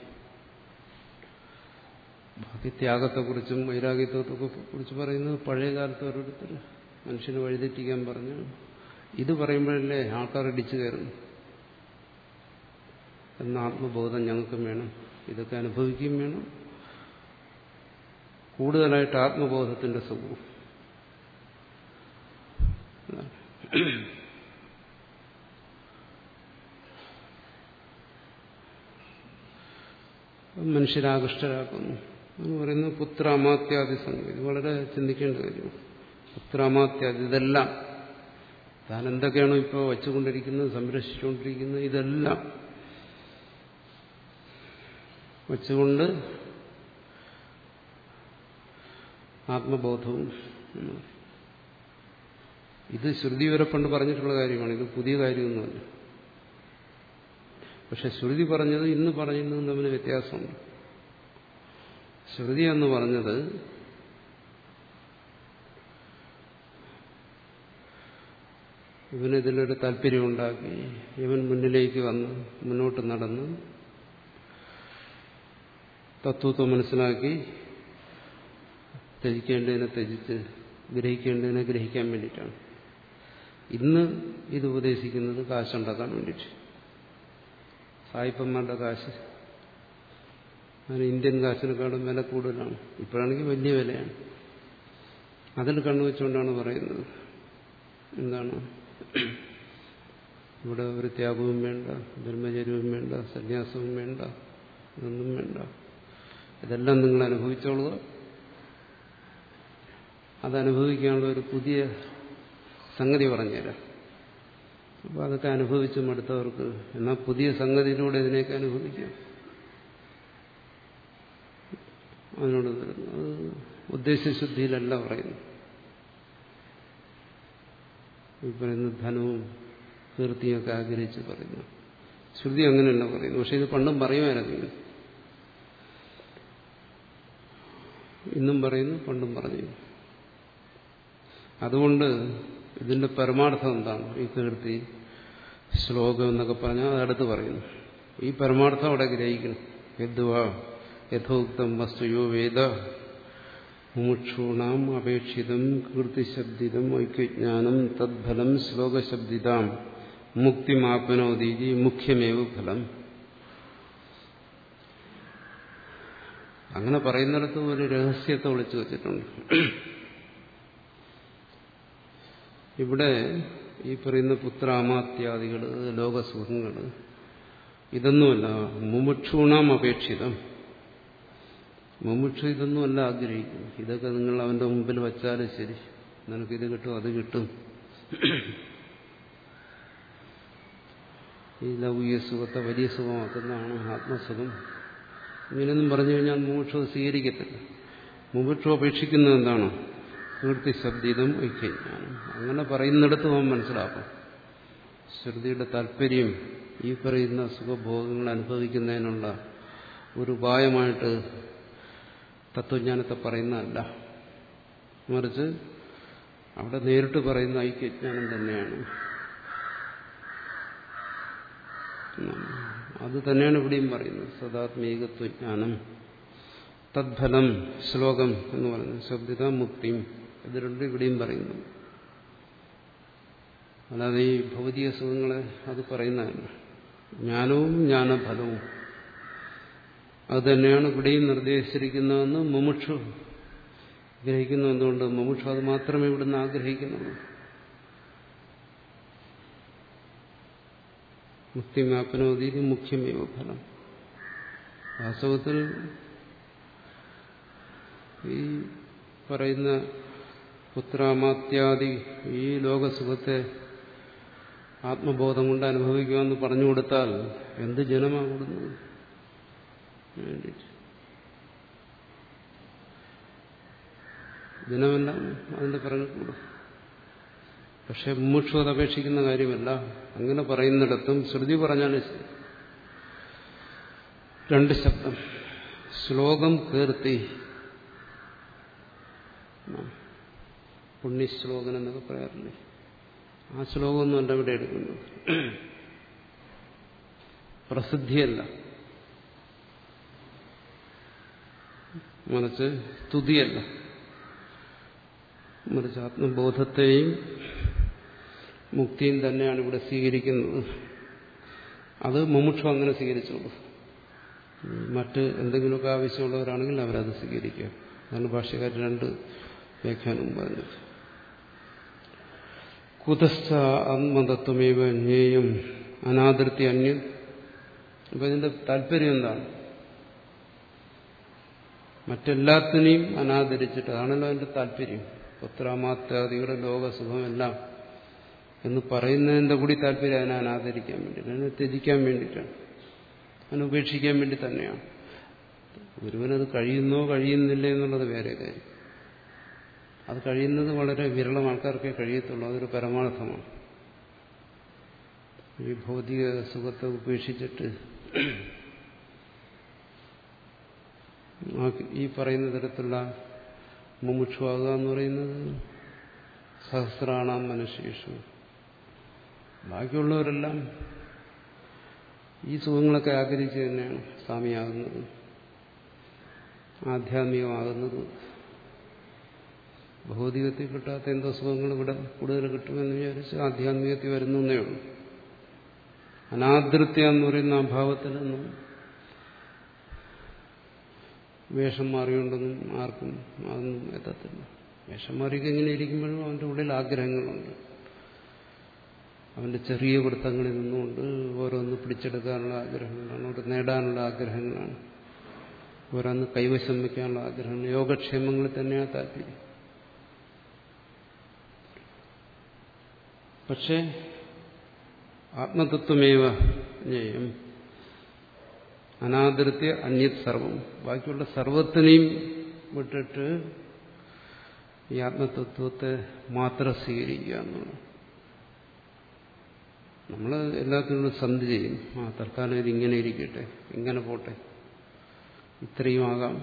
ബാക്കി ത്യാഗത്തെക്കുറിച്ചും വൈരാഗ്യത്വത്തെ കുറിച്ച് പറയുന്നത് പഴയ കാലത്ത് ഓരോരുത്തർ മനുഷ്യന് വഴിതെറ്റിക്കാൻ പറഞ്ഞു. ഇത് പറയുമ്പോഴല്ലേ ആൾക്കാർ ഇടിച്ചു കയറുന്നു. എന്ന ആത്മബോധം ഞങ്ങൾക്കും വേണം, ഇതൊക്കെ അനുഭവിക്കുകയും വേണം. കൂടുതലായിട്ട് ആത്മബോധത്തിന്റെ സുഖവും. മനുഷ്യരാകൃഷ്ടരാക്കുന്നു എന്ന് പറയുന്നത് പുത്ര അമാത്യാദി സംഗതി. ഇത് വളരെ ചിന്തിക്കേണ്ട കാര്യമാണ്. പുത്ര അമാത്യാദി ഇതെല്ലാം താൻ എന്തൊക്കെയാണോ ഇപ്പോൾ വച്ചുകൊണ്ടിരിക്കുന്നത്, സംരക്ഷിച്ചുകൊണ്ടിരിക്കുന്നത്, ഇതെല്ലാം വച്ചുകൊണ്ട് ആത്മബോധവും. ഇത് ശ്രുതി വരെ പണ്ട് പറഞ്ഞിട്ടുള്ള കാര്യമാണ്. ഇത് പുതിയ കാര്യമൊന്നുമല്ല. പക്ഷെ ശ്രുതി പറഞ്ഞത് ഇന്ന് പറയുന്നതും തമ്മിൽ വ്യത്യാസമുണ്ട്. ശ്രുതി എന്ന് പറഞ്ഞത് ഇവനിതിലൊരു താല്പര്യമുണ്ടാക്കി, ഇവൻ മുന്നിലേക്ക് വന്ന് മുന്നോട്ട് നടന്ന് തത്വത്തെ മനസ്സിലാക്കി ത്യജിക്കേണ്ടതിനെ ത്യജിച്ച് ഗ്രഹിക്കേണ്ടതിനെ ഗ്രഹിക്കാൻ വേണ്ടിയിട്ടാണ്. ഇന്ന് ഇത് ഉപദേശിക്കുന്നത് കാശുണ്ടാക്കാൻ വേണ്ടിയിട്ട്. സായിപ്പന്മാരുടെ കാശ് അതിന് ഇന്ത്യൻ കാശിനെക്കാളും വില കൂടുതലാണ്. ഇപ്പോഴാണെങ്കിൽ വലിയ വിലയാണ്. അതിൽ കണ്ണുവെച്ചുകൊണ്ടാണ് പറയുന്നത്. എന്താണ് ഇവിടെ ഒരു ത്യാഗവും വേണ്ട, ബ്രഹ്മചര്യവും വേണ്ട, സന്യാസവും വേണ്ട, ഇതൊന്നും വേണ്ട. ഇതെല്ലാം നിങ്ങൾ അനുഭവിച്ചോളുക. അതനുഭവിക്കാനുള്ള ഒരു പുതിയ സംഗതി പറഞ്ഞുതരാം. അപ്പോൾ അതൊക്കെ അനുഭവിച്ച് മടുത്തവർക്ക് എന്നാൽ പുതിയ സംഗതിയിലൂടെ ഇതിനെയൊക്കെ അനുഭവിക്കാം. അതിനോട് വരുന്നു. അത് ഉദ്ദേശശുദ്ധിയിലല്ല പറയുന്നു. ഈ പറയുന്ന ധനവും കീർത്തിയൊക്കെ ആഗ്രഹിച്ച് പറയുന്നു. ശ്രുതി അങ്ങനെയല്ല പറയുന്നു. പക്ഷെ ഇത് പണ്ടും പറയുമായിരുന്നു. ഇന്നും പറയുന്നു, പണ്ടും പറഞ്ഞു. അതുകൊണ്ട് ഇതിന്റെ പരമാർത്ഥം എന്താണ്? ഈ കീർത്തി, ശ്ലോകം എന്നൊക്കെ പറഞ്ഞാൽ അതടുത്ത് പറയുന്നു. ഈ പരമാർത്ഥം അവിടെ ഗ്രഹിക്കണം. യദ്വാ യഥോക്തം വസ്തുയോ വേദ മുമുക്ഷൂണാം അപേക്ഷിതം കീർത്തിശബ്ദിതം ഐക്യജ്ഞാനം തദ്ഫലം ശ്ലോകശബ്ദിതാം മുക്തിമാപ്നോതീതി മുഖ്യമേവ ഫലം. അങ്ങനെ പറയുന്നിടത്ത് ഒരു രഹസ്യത്തെ ഒളിച്ചു വച്ചിട്ടുണ്ട്. ഇവിടെ ഈ പറയുന്ന പുത്രാമാത്യാദികള്, ലോകസുഖങ്ങള്, ഇതൊന്നുമല്ല മുമുക്ഷൂണാം അപേക്ഷിതം. മുമുക്ഷു ഇതൊന്നുമല്ല ആഗ്രഹിക്കുന്നു. ഇതൊക്കെ നിങ്ങൾ അവന്റെ മുമ്പിൽ വച്ചാലും ശരി, നിനക്കിത് കിട്ടും, അത് കിട്ടും. ഈ ലൗകിക സുഖത്തെ വലിയ സുഖമാക്കുന്നതാണ് ആത്മസുഖം. ഇങ്ങനെയൊന്നും പറഞ്ഞു കഴിഞ്ഞാൽ മുമുക്ഷു സ്വീകരിക്കത്തില്ല. മുമുക്ഷു അപേക്ഷിക്കുന്നത് എന്താണ്? കീർത്തിശബ്ദിതം ഐക്യജ്ഞാനം. അങ്ങനെ പറയുന്നിടത്ത് അവൻ മനസ്സിലാക്കും ശ്രുതിയുടെ താല്പര്യം ഈ പറയുന്ന സുഖഭോഗങ്ങൾ അനുഭവിക്കുന്നതിനുള്ള ഒരു ഉപായമായിട്ട് തത്വജ്ഞാനത്തെ പറയുന്നതല്ല. മറിച്ച് അവിടെ നേരിട്ട് പറയുന്ന ഐക്യജ്ഞാനം തന്നെയാണ്. അത് തന്നെയാണ് ഇവിടെയും പറയുന്നത്. സദാത്മീകത്വജ്ഞാനം തദ്ഫലം ശ്ലോകം എന്ന് പറയുന്നത് ശബ്ദിത മുക്തിയും ഇത് രണ്ടും ഇവിടെയും പറയുന്നു. അല്ലാതെ ഈ ഭൗതിക സുഖങ്ങളെ അത് പറയുന്നതല്ല. ജ്ഞാനവും ജ്ഞാനഫലവും അത് തന്നെയാണ് ഇവിടെയും നിർദ്ദേശിച്ചിരിക്കുന്നതെന്ന് മുമുക്ഷു ഗ്രഹിക്കുന്നു. എന്തുകൊണ്ട്? മുമുക്ഷു അത് മാത്രമേ ഇവിടുന്ന് ആഗ്രഹിക്കുന്നുള്ളൂ. മുക്തിമാപ്നോതി മുഖ്യമേവ ഫലം. വാസ്തവത്തിൽ ഈ പറയുന്ന പുത്രാമാത്യാദി ഈ ലോകസുഖത്തെ ആത്മബോധം കൊണ്ട് അനുഭവിക്കുമെന്ന് പറഞ്ഞു കൊടുത്താൽ എന്ത് ജനമാണ് കൊടുക്കുന്നത്? ജനമെല്ലാം അതിന്റെ പിറകെ കൂടും. പക്ഷെ മുമുക്ഷു അത് അപേക്ഷിക്കുന്ന കാര്യമല്ല. അങ്ങനെ പറയുന്നിടത്തും ശ്രുതി പറഞ്ഞാൽ രണ്ട് ശബ്ദം ശ്ലോകം കീർത്തി പുണ്യശ്ലോകൻ എന്നൊക്കെ പറയാറില്ലേ? ആ ശ്ലോകമൊന്നും അല്ല ഇവിടെ എടുക്കുന്നത്. പ്രസിദ്ധിയല്ല, മറിച്ച് സ്തുതിയല്ല, മറിച്ച് ആത്മബോധത്തെയും മുക്തിയും തന്നെയാണ് ഇവിടെ സ്വീകരിക്കുന്നത്. അത് മുമുക്ഷു അങ്ങനെ സ്വീകരിച്ചോളൂ. മറ്റ് എന്തെങ്കിലുമൊക്കെ ആവശ്യമുള്ളവരാണെങ്കിൽ അവരത് സ്വീകരിക്കുക. അതാണ് ഭാഷ്യക്കാർ രണ്ട് വ്യാഖ്യാനം പറഞ്ഞത്. കുതസ്ഥ ആത്മതത്വമേവ ജ്ഞേയം അനാദൃത്തി അന്യം. അപ്പൊ ഇതിന്റെ താല്പര്യം എന്താണ്? മറ്റെല്ലാത്തിനെയും അനാദരിച്ചിട്ട്, അതാണല്ലോ അതിന്റെ താല്പര്യം. പുത്രാമാത്യാദികളുടെ ലോകസുഖമെല്ലാം എന്ന് പറയുന്നതിന്റെ കൂടി താല്പര്യം അതിനെ അനാദരിക്കാൻ വേണ്ടിയിട്ട്, അതിനെ ത്യജിക്കാൻ വേണ്ടിയിട്ടാണ്, അതിനെ ഉപേക്ഷിക്കാൻ വേണ്ടി തന്നെയാണ്. ഒരുവനത് കഴിയുന്നോ കഴിയുന്നില്ല എന്നുള്ളത് വേറെ കാര്യം. അത് കഴിയുന്നത് വളരെ വിരളം ആൾക്കാർക്കേ കഴിയത്തുള്ളൂ. അതൊരു പരമാർത്ഥമാണ്. ഈ ഭൗതിക സുഖത്തെ ഉപേക്ഷിച്ചിട്ട് ഈ പറയുന്ന തരത്തിലുള്ള മുമുക്ഷുവാകുക എന്ന് പറയുന്നത് സഹസ്രാണാം മനുഷ്യേഷു. ബാക്കിയുള്ളവരെല്ലാം ഈ സുഖങ്ങളൊക്കെ ആഗ്രഹിച്ച് തന്നെയാണ് സ്വാമിയാകുന്നത്, ആധ്യാത്മികമാകുന്നത്. ഭൗതികത്തിൽ കിട്ടാത്ത എന്തോ സുഖങ്ങൾ ഇവിടെ കൂടുതൽ കിട്ടുമെന്ന് വിചാരിച്ച് ആധ്യാത്മികത്തിൽ വരുന്നേ ഉള്ളൂ. അനാദൃത്യ എന്ന് പറയുന്ന ആ ഭാവത്തിൽ നിന്നും വേഷം മാറിയുണ്ടെന്നും ആർക്കും അതൊന്നും എത്തത്തില്ല. വേഷം മാറിയൊക്കെ ഇങ്ങനെ ഇരിക്കുമ്പോഴും അവൻ്റെ ഉള്ളിൽ ആഗ്രഹങ്ങളുണ്ട്. അവന്റെ ചെറിയ വൃത്തങ്ങളിൽ നിന്നുകൊണ്ട് ഓരോന്ന് പിടിച്ചെടുക്കാനുള്ള ആഗ്രഹങ്ങളാണ്, ഓരോ നേടാനുള്ള ആഗ്രഹങ്ങളാണ്, ഓരോന്ന് കൈവശം വയ്ക്കാനുള്ള ആഗ്രഹങ്ങൾ. യോഗക്ഷേമങ്ങളിൽ തന്നെയാണ് താല്പര്യം. പക്ഷേ ആത്മതത്വമേവ ജ്ഞേയം അനാദൃത്യ അന്യത് സർവം. ബാക്കിയുള്ള സർവത്തിനെയും വിട്ടിട്ട് ഈ ആത്മതത്വത്തെ മാത്രം സ്വീകരിക്കുക എന്നുള്ളത്. നമ്മൾ എല്ലാത്തിനും സന്ധി ചെയ്യും. ആ തൽക്കാലം ഇത് ഇങ്ങനെ ഇരിക്കട്ടെ, ഇങ്ങനെ പോട്ടെ, ഇത്രയും ആകാം.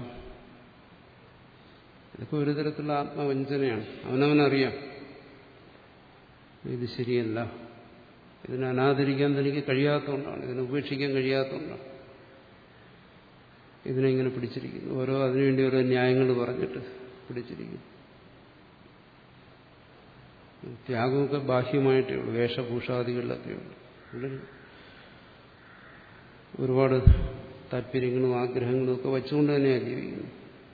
ഇതൊക്കെ ഒരു തരത്തിലുള്ള ആത്മവഞ്ചനയാണ്. അവനവനറിയാം ഇത് ശരിയല്ല, ഇതിനെ അനാദരിക്കാൻ തനിക്ക് കഴിയാത്തതുകൊണ്ടാണ്, ഇതിനെ ഉപേക്ഷിക്കാൻ കഴിയാത്തതുകൊണ്ടാണ് ഇതിനെ ഇങ്ങനെ പിടിച്ചിരിക്കുന്നു. ഓരോ അതിനുവേണ്ടി ഓരോ ന്യായങ്ങൾ പറഞ്ഞിട്ട് പിടിച്ചിരിക്കുന്നു. ത്യാഗമൊക്കെ ബാഹ്യമായിട്ടേ ഉള്ളൂ, വേഷഭൂഷാദികളിലൊക്കെ ഉള്ളൂ. ഉള്ളിൽ ഒരുപാട് താല്പര്യങ്ങളും ആഗ്രഹങ്ങളും ഒക്കെ വെച്ചുകൊണ്ട് തന്നെയാണ് ജീവിക്കുന്നത്.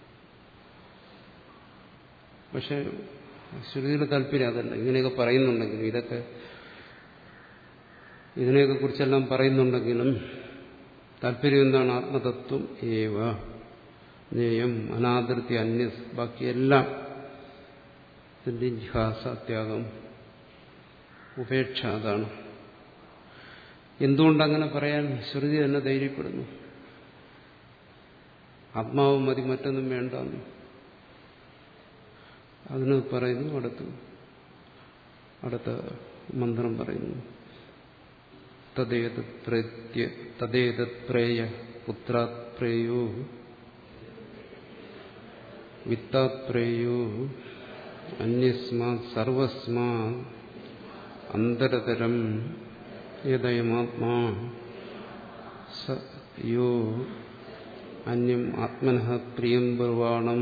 പക്ഷെ ശ്രുതിയുടെ താല്പര്യം അതല്ല. ഇങ്ങനെയൊക്കെ പറയുന്നുണ്ടെങ്കിലും, ഇതൊക്കെ ഇതിനെയൊക്കെ കുറിച്ചെല്ലാം പറയുന്നുണ്ടെങ്കിലും താല്പര്യം എന്താണ്? ആത്മതത്വം ഏവ ജ്ഞേയം അനാദൃത്യ അന്യ. ബാക്കിയെല്ലാം ജിഹാസ, ത്യാഗം, ഉപേക്ഷ, അതാണ്. എന്തുകൊണ്ടങ്ങനെ പറയാൻ ശ്രുതി തന്നെ ധൈര്യപ്പെടുന്നു? ആത്മാവ് മതി, മറ്റൊന്നും വേണ്ടെന്ന്. അതിന് പറയുന്നു അടുത്ത് അടുത്ത മന്ത്രം പറയുന്നു. തദേതത് പ്രേത്യ തദേതത് പ്രേയ പുത്രാത് പ്രേയോ വിത്താത് പ്രേയോ അന്യസ്മാത് സർവസ്മാത് അന്തരതരം യദയമാത്മാ സ യോ അന്യം ആത്മനഃ പ്രിയം ബ്രുവാണം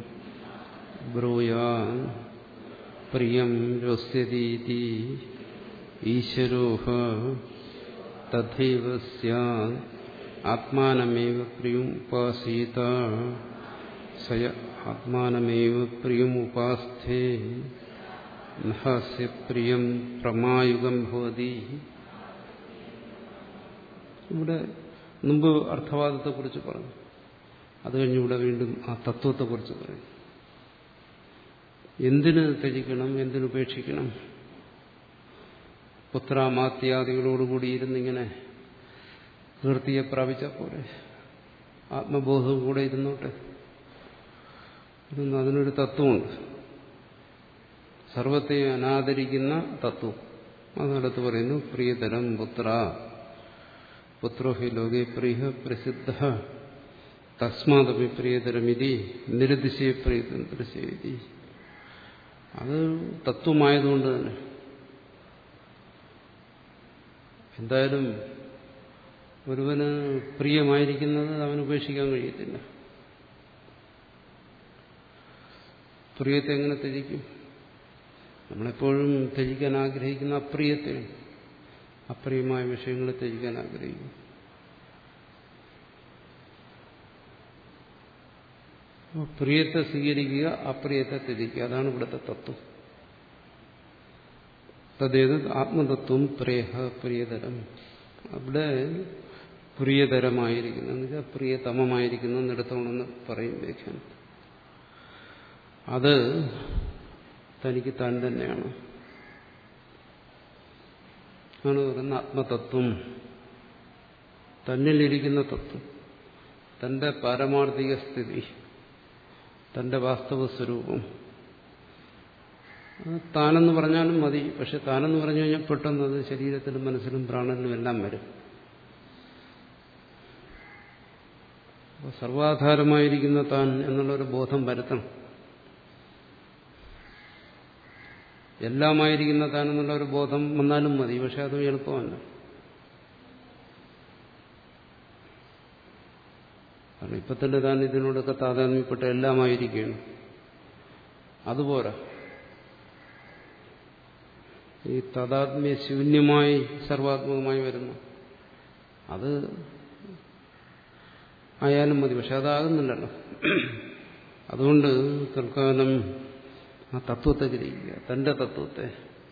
ബ്രൂയാൻ പ്രിയം രോസ്യതീതി ഈശ്വരോഹ തഥൈവ സ്യാത് ആത്മാനമേവ പ്രിയം ഉപാസീത സയ ആത്മാനമേവ പ്രിയം ഉപാസ്ഥേ നഹസ്യ പ്രിയം പ്രമായുഗം ഭവതി. ഇവിടെ മുമ്പ് അർത്ഥവാദത്തെക്കുറിച്ച് പറഞ്ഞു. അത് കഴിഞ്ഞ് ഇവിടെ വീണ്ടും ആ തത്വത്തെക്കുറിച്ച് പറയും. എന്തിന് ത്യജിക്കണം, എന്തിനുപേക്ഷിക്കണം? പുത്രാമാത്യാദികളോടുകൂടി ഇരുന്നിങ്ങനെ കീർത്തിയെ പ്രാപിച്ച പോലെ ആത്മബോധവും കൂടെ ഇരുന്നോട്ടെ. അതിനൊരു തത്വമുണ്ട്, സർവത്തെ അനാദരിക്കുന്ന തത്വം. അതിനടുത്ത് പറയുന്നു പ്രിയതരം പുത്ര പുത്രോ ഹി ലോകേ പ്രിയ പ്രസിദ്ധ തസ്മാദപി പ്രിയതരമിതി നിരതിശയ പ്രിയതന്ത്രശേതി. അത് തത്വമായതുകൊണ്ട് തന്നെ എന്തായാലും ഒരുവന് പ്രിയമായിരിക്കുന്നത് അവന് ഉപേക്ഷിക്കാൻ കഴിയത്തില്ല. പ്രിയത്തെ എങ്ങനെ ത്യജിക്കും? നമ്മളെപ്പോഴും ത്യജിക്കാൻ ആഗ്രഹിക്കുന്ന അപ്രിയത്തെ, അപ്രിയമായ വിഷയങ്ങളെ ത്യജിക്കാൻ ആഗ്രഹിക്കും. പ്രിയത്തെ സ്വീകരിക്കുക, അപ്രിയത്തെ ത്യജിക്കുക, അതാണ് ഇവിടുത്തെ തത്വം. തദ്ദേത് ആത്മതത്വം പ്രേഹ പ്രിയതരം. അവിടെ പ്രിയതരമായിരിക്കുന്നു എന്ന് വെച്ചാൽ പ്രിയതമമായിരിക്കുന്നു എന്നിടത്തോണെന്ന് പറയും വ്യാഖ്യാനം. അത് തനിക്ക് താൻ തന്നെയാണ് ആണ് പറയുന്ന ആത്മതത്വം, തന്നിലിരിക്കുന്ന തത്വം, തന്റെ പാരമാർത്ഥിക സ്ഥിതി, തന്റെ വാസ്തവ സ്വരൂപം. താനെന്ന് പറഞ്ഞാലും മതി. പക്ഷെ താനെന്ന് പറഞ്ഞു കഴിഞ്ഞാൽ പെട്ടെന്ന് അത് ശരീരത്തിലും മനസ്സിലും പ്രാണനിലും എല്ലാം വരും. സർവാധാരമായിരിക്കുന്ന താൻ എന്നുള്ളൊരു ബോധം വരുത്തണം. എല്ലാമായിരിക്കുന്ന താൻ എന്നുള്ള ഒരു ബോധം വന്നാലും മതി. പക്ഷെ അതും എളുപ്പമല്ല. കാരണം ഇപ്പൊ തന്നെ താൻ ഇതിനോടൊക്കെ താതാത്മ്യപ്പെട്ട എല്ലാമായിരിക്കുകയാണ്. അതുപോരാ. ഈ താതാത്മ്യ ശൂന്യമായി സർവാത്മകമായി വരുന്നു, അത് ആയാലും മതി. പക്ഷെ അതാകുന്നില്ലല്ലോ. അതുകൊണ്ട് തൽക്കാലം ആ തത്വത്തെ ഗ്രഹിക്കുക, തന്റെ തത്വത്തെ.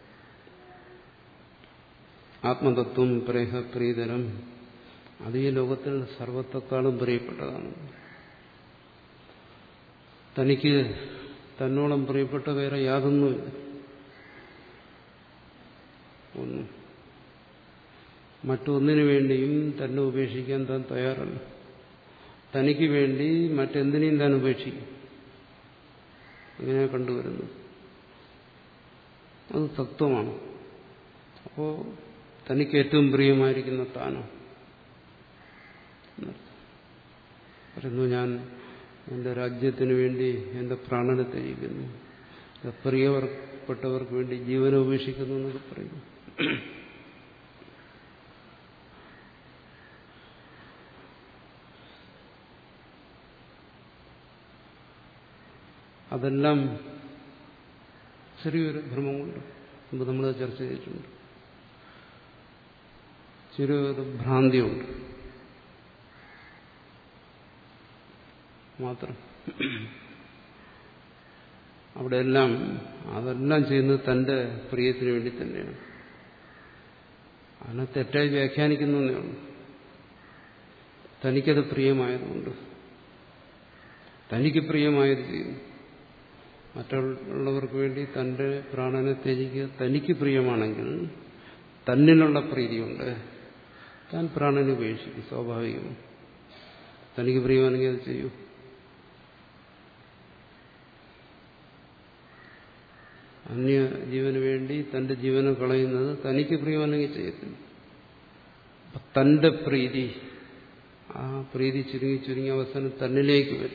ആത്മതത്വം പ്രേഹ പ്രീതരം, അത് ഈ ലോകത്തിൽ സർവത്തെക്കാളും പ്രിയപ്പെട്ടതാണ്. തനിക്ക് തന്നോളം പ്രിയപ്പെട്ട വേറെ യാതൊന്നുമില്ല. ഒന്നും മറ്റൊന്നിനു വേണ്ടിയും തന്നെ ഉപേക്ഷിക്കാൻ താൻ തയ്യാറല്ല. തനിക്ക് വേണ്ടി മറ്റെന്തിനേയും താൻ ഉപേക്ഷിക്കും. അങ്ങനെ കണ്ടുവരുന്നു. അത് തത്വമാണ്. അപ്പോ തനിക്ക് ഏറ്റവും പ്രിയമായിരിക്കുന്ന താനോ പറയുന്നു, ഞാൻ എന്റെ രാജ്യത്തിന് വേണ്ടി എന്റെ പ്രാണനെ ത്യജിക്കുന്നു, പ്രിയപ്പെട്ടവർക്ക് വേണ്ടി ജീവനെ ഉപേക്ഷിക്കുന്നു എന്നൊക്കെ പറയുന്നു. അതെല്ലാം ചെറിയൊരു ഭ്രമമുണ്ട്. മുമ്പ് നമ്മൾ ചർച്ച ചെയ്തിട്ടുണ്ട്. ചെറിയൊരു ഭ്രാന്തിയുണ്ട് മാത്രം. അവിടെയെല്ലാം അതെല്ലാം ചെയ്യുന്നത് തന്റെ പ്രിയത്തിന് വേണ്ടി തന്നെയാണ്. അതിനെ തെറ്റായി വ്യാഖ്യാനിക്കുന്നേ ഉള്ളൂ. തനിക്കത് പ്രിയമായതുകൊണ്ട് തനിക്ക് പ്രിയമായത് ചെയ്യുന്നു. മറ്റുള്ളവർക്ക് വേണ്ടി തന്റെ പ്രാണനെ ത്യജിക്കുക തനിക്ക് പ്രിയമാണെങ്കിൽ തന്നിലുള്ള പ്രീതിയുണ്ട്, താൻ പ്രാണനെ ഉപേക്ഷിക്കും. സ്വാഭാവികമാണ്. തനിക്ക് പ്രിയമാണെങ്കിൽ അത് ചെയ്യൂ. അന്യ ജീവന് വേണ്ടി തന്റെ ജീവനെ കളയുന്നത് തനിക്ക് പ്രിയമല്ലെങ്കിൽ ചെയ്യത്തില്ല. തന്റെ പ്രീതി, ആ പ്രീതി ചുരുങ്ങി ചുരുങ്ങി അവസാനം തന്നിലേക്ക് വരും.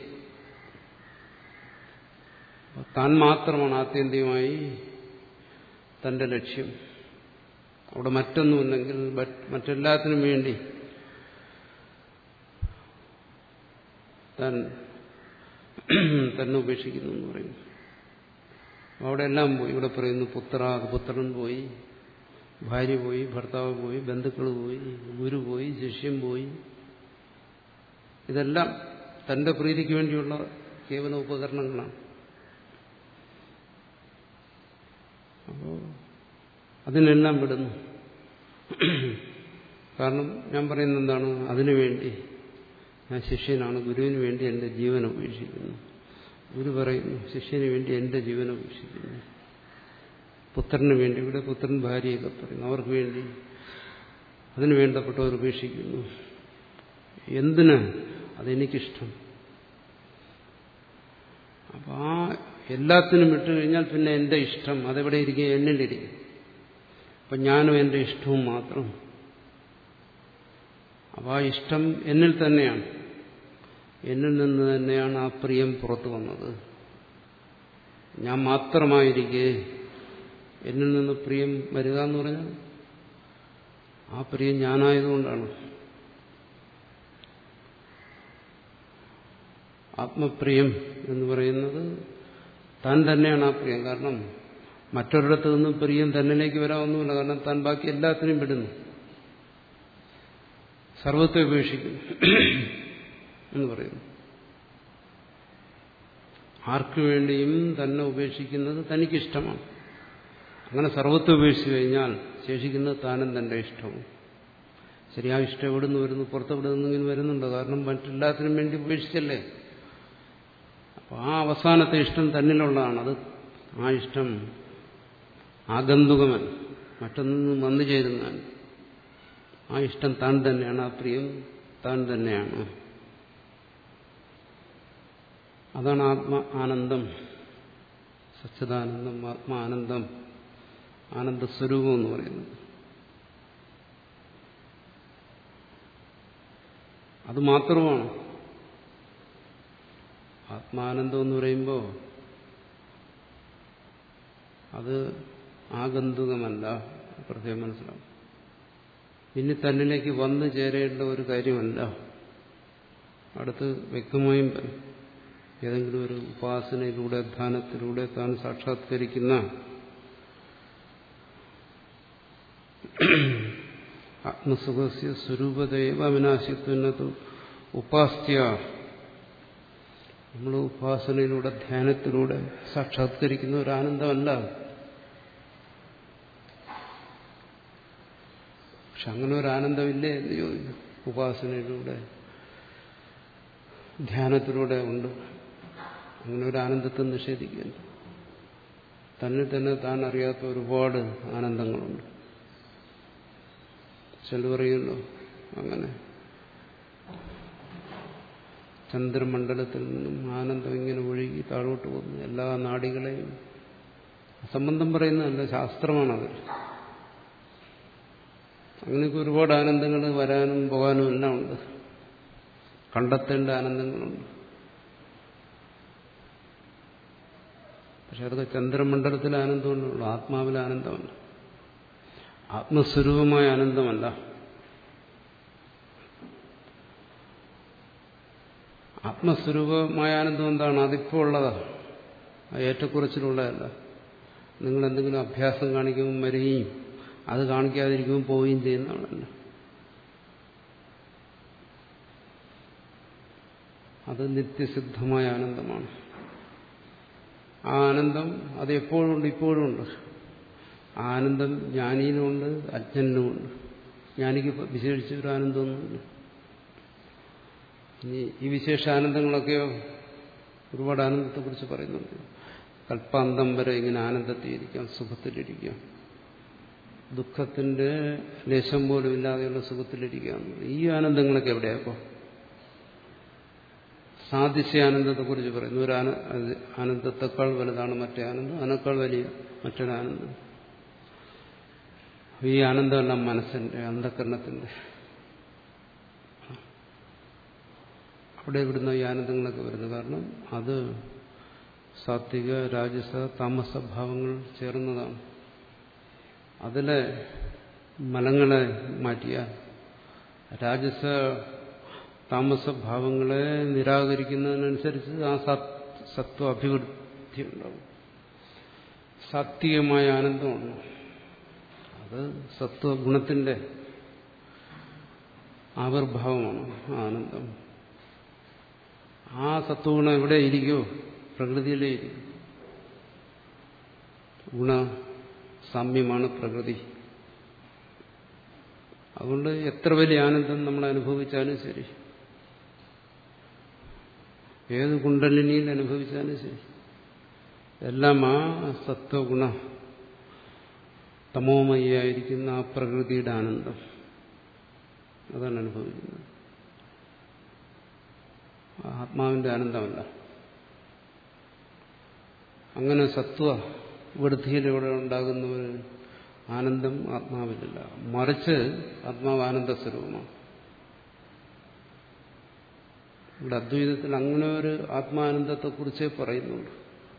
താൻ മാത്രമാണ് ആത്യന്തികമായി തന്റെ ലക്ഷ്യം. അവിടെ മറ്റൊന്നുമില്ലെങ്കിൽ മറ്റെല്ലാത്തിനും വേണ്ടി താൻ തന്നെ ഉപേക്ഷിക്കുന്നു എന്ന് പറയുന്നു. അവിടെ എല്ലാം പോയി. ഇവിടെ പറയുന്നു പുത്ര പുത്രൻ പോയി, ഭാര്യ പോയി, ഭർത്താവ് പോയി, ബന്ധുക്കൾ പോയി, ഗുരു പോയി, ശിഷ്യം പോയി. ഇതെല്ലാം തന്റെ പ്രീതിക്ക് വേണ്ടിയുള്ള കേവല ഉപകരണങ്ങളാണ്. അപ്പോൾ അതിനെല്ലാം വിടുന്നു. കാരണം ഞാൻ പറയുന്നത് എന്താണ്, അതിനുവേണ്ടി ഞാൻ ശിഷ്യനാണ്, ഗുരുവിന് വേണ്ടി എന്റെ ജീവൻ ഉപേക്ഷിക്കുന്നു. ഗുരു പറയുന്നു ശിഷ്യന് വേണ്ടി എന്റെ ജീവൻ ഉപേക്ഷിക്കുന്നു. പുത്രന് വേണ്ടി, ഇവിടെ പുത്രൻ ഭാര്യയൊക്കെ പറയുന്നു, അവർക്ക് വേണ്ടി അതിന് വേണ്ടപ്പെട്ടവർ ഉപേക്ഷിക്കുന്നു. എന്തിന്? അതെനിക്കിഷ്ടം. അപ്പം ആ എല്ലാത്തിനും വിട്ടു കഴിഞ്ഞാൽ പിന്നെ എന്റെ ഇഷ്ടം അതെവിടെ ഇരിക്കും? എന്നിലിരിക്കും. അപ്പം ഞാനും എന്റെ ഇഷ്ടവും മാത്രം. അപ്പം ആ ഇഷ്ടം എന്നിൽ തന്നെയാണ്. എന്നിൽ നിന്ന് തന്നെയാണ് ആ പ്രിയം പുറത്തു വന്നത്. ഞാൻ മാത്രമായിരിക്കെ എന്നിൽ നിന്ന് പ്രിയം വരിക എന്ന് പറഞ്ഞാൽ ആ പ്രിയം ഞാനായതുകൊണ്ടാണ്. ആത്മപ്രിയം എന്ന് പറയുന്നത് താൻ തന്നെയാണ് ആ പ്രിയം. കാരണം മറ്റൊരിടത്തു നിന്നും പ്രിയം തന്നിലേക്ക് വരാമൊന്നുമില്ല. കാരണം താൻ ബാക്കി എല്ലാത്തിനും വിടുന്നു, സർവത്തെ ഉപേക്ഷിക്കുന്നു എന്ന് പറയുന്നു. ആർക്കു വേണ്ടിയും തന്നെ ഉപേക്ഷിക്കുന്നത് തനിക്കിഷ്ടമാണ്. അങ്ങനെ സർവത്തെ ഉപേക്ഷിച്ചു കഴിഞ്ഞാൽ ശേഷിക്കുന്നത് താനും തന്റെ ഇഷ്ടവും. ശരി, ആ ഇഷ്ടം എവിടെ നിന്ന് വരുന്നു? പുറത്തെവിടെ നിന്നെങ്കിലും വരുന്നുണ്ടോ? കാരണം മറ്റെല്ലാത്തിനും വേണ്ടി ഉപേക്ഷിച്ചല്ലേ. അപ്പോൾ ആ അവസാനത്തെ ഇഷ്ടം തന്നിലുള്ളതാണ്. അത് ആ ഇഷ്ടം ആഗന്തുകമൻ, മറ്റൊന്നും വന്നു ചേരുന്നതാണ്. ആ ഇഷ്ടം താൻ തന്നെയാണ്, ആ പ്രിയം താൻ തന്നെയാണ്. അതാണ് ആത്മ ആനന്ദം, സച്ചിദാനന്ദം, ആത്മാനന്ദം, ആനന്ദസ്വരൂപം എന്ന് പറയുന്നത്. അത് മാത്രമാണ് ആത്മാനന്ദം എന്ന് പറയുമ്പോൾ അത് ആഗന്തുകമല്ല, പ്രത്യേകം മനസ്സിലാവും. ഇനി തന്നിലേക്ക് വന്നു ചേരേണ്ട ഒരു കാര്യമല്ല. അടുത്ത് വ്യക്തമായും ഏതെങ്കിലും ഒരു ഉപാസനയിലൂടെ ധ്യാനത്തിലൂടെ താൻ സാക്ഷാത്കരിക്കുന്ന ആത്മസുഖസ്യ സ്വരൂപതയേവ അവിനാശിത്വന്നത് ഉപാസ്യ. നമ്മൾ ഉപാസനയിലൂടെ ധ്യാനത്തിലൂടെ സാക്ഷാത്കരിക്കുന്ന ഒരു ആനന്ദമല്ല. പക്ഷെ അങ്ങനെ ഒരു ആനന്ദമില്ലേ എന്ന് ചോദിച്ചു. ഉപാസനയിലൂടെ ധ്യാനത്തിലൂടെ ഉണ്ട്. അങ്ങനെ ഒരു ആനന്ദത്തെ നിഷേധിക്കുന്നു. തന്നെ തന്നെ താൻ അറിയാത്ത ഒരുപാട് ആനന്ദങ്ങളുണ്ട്. ചില പറയുന്നു അങ്ങനെ ചന്ദ്രമണ്ഡലത്തിൽ നിന്നും ആനന്ദം ഇങ്ങനെ ഒഴുകി താഴോട്ട് പോകുന്നു, എല്ലാ നാഡികളെയും. സംബന്ധം പറയുന്നതല്ല, ശാസ്ത്രമാണത്. അങ്ങനെയൊക്കെ ഒരുപാട് ആനന്ദങ്ങൾ വരാനും പോകാനും എല്ലാം ഉണ്ട്. കണ്ടെത്തേണ്ട ആനന്ദങ്ങളുണ്ട്. പക്ഷെ അതൊക്കെ ചന്ദ്രമണ്ഡലത്തിലെ ആനന്ദമുള്ളൂ, ആത്മാവിലെ ആനന്ദമല്ല, ആത്മസ്വരൂപമായ ആനന്ദമല്ല. ആത്മസ്വരൂപമായ ആനന്ദം എന്താണ്? അതിപ്പോൾ ഉള്ളതാണ്, ഏറ്റക്കുറച്ചിലുള്ളതല്ല. നിങ്ങൾ എന്തെങ്കിലും അഭ്യാസം കാണിക്കുമ്പോൾ വരികയും അത് കാണിക്കാതിരിക്കുമ്പോൾ പോവുകയും ചെയ്യുന്നതാണല്ലോ. അത് നിത്യസിദ്ധമായ ആനന്ദമാണ്. ആ ആനന്ദം അത് എപ്പോഴും ഉണ്ട്, ഇപ്പോഴും ഉണ്ട്. ആ ആനന്ദം ജ്ഞാനിയിലുമുണ്ട്, അജ്ഞനിലുമുണ്ട്. ജ്ഞാനിക്ക് വിശേഷിച്ച ഒരു ആനന്ദമൊന്നുമില്ല. ഇനി ഈ വിശേഷ ആനന്ദങ്ങളൊക്കെയോ ഒരുപാട് ആനന്ദത്തെക്കുറിച്ച് പറയുന്നുണ്ട്. കൽപ്പാന്തം വരെ ഇങ്ങനെ ആനന്ദത്തിലിരിക്കാം, സുഖത്തിലിരിക്കാം, ദുഃഖത്തിന്റെ ലേശം പോലും ഇല്ലാതെയുള്ള സുഖത്തിലിരിക്കാം. ഈ ആനന്ദങ്ങളൊക്കെ എവിടെയാപ്പോ? സാദൃശ്യ ആനന്ദത്തെക്കുറിച്ച് പറയുന്നു. ഒരു ആനന്ദത്തെക്കാൾ വലുതാണ് മറ്റേ ആനന്ദം, അതിനേക്കാൾ വലിയ മറ്റൊരാനന്ദം. ഈ ആനന്ദമെല്ലാം മനസ്സിന്റെ, അന്ധകരണത്തിന്റെ. അവിടെ ഇവിടുന്ന് ഈ ആനന്ദങ്ങളൊക്കെ വരുന്നു. കാരണം അത് സാത്വിക, രാജസ, താമസ ഭാവങ്ങൾ ചേർന്നതാണ്. അതിലെ മലങ്ങളെ മാറ്റിയാൽ, രാജസ താമസഭാവങ്ങളെ നിരാകരിക്കുന്നതിനനുസരിച്ച് ആ സത്വ അഭിവൃദ്ധി ഉണ്ടാവും. സാത്വികമായ ആനന്ദമാണ് അത്. സത്വഗുണത്തിന്റെ ആവിർഭാവമാണ് ആനന്ദം. ആ സത്വഗുണം എവിടെ ഇരിക്കുമോ? പ്രകൃതിയിലേ ഇരിക്കും. ഗുണ സാമ്യമാണ് പ്രകൃതി. അതുകൊണ്ട് എത്ര വലിയ ആനന്ദം നമ്മൾ അനുഭവിച്ചാലും ശരി, ഏത് കുണ്ടലിനിയിൽ അനുഭവിച്ചാലും ശരി, എല്ലാം ആ സത്വഗുണ തമോമയായിരിക്കുന്ന ആ പ്രകൃതിയുടെ ആനന്ദം അതാണ് അനുഭവിക്കുന്നത്. ആത്മാവിന്റെ ആനന്ദമല്ല. അങ്ങനെ സത്വ വൃദ്ധിയിലൂടെ ഉണ്ടാകുന്ന ഒരു ആനന്ദം ആത്മാവിലില്ല. മറിച്ച് ആത്മാവ് ആനന്ദ സ്വരൂപമാണ്. ഇവിടെ അദ്വൈതത്തിൽ അങ്ങനെ ഒരു ആത്മാനന്ദത്തെക്കുറിച്ചേ പറയുന്നുള്ളൂ.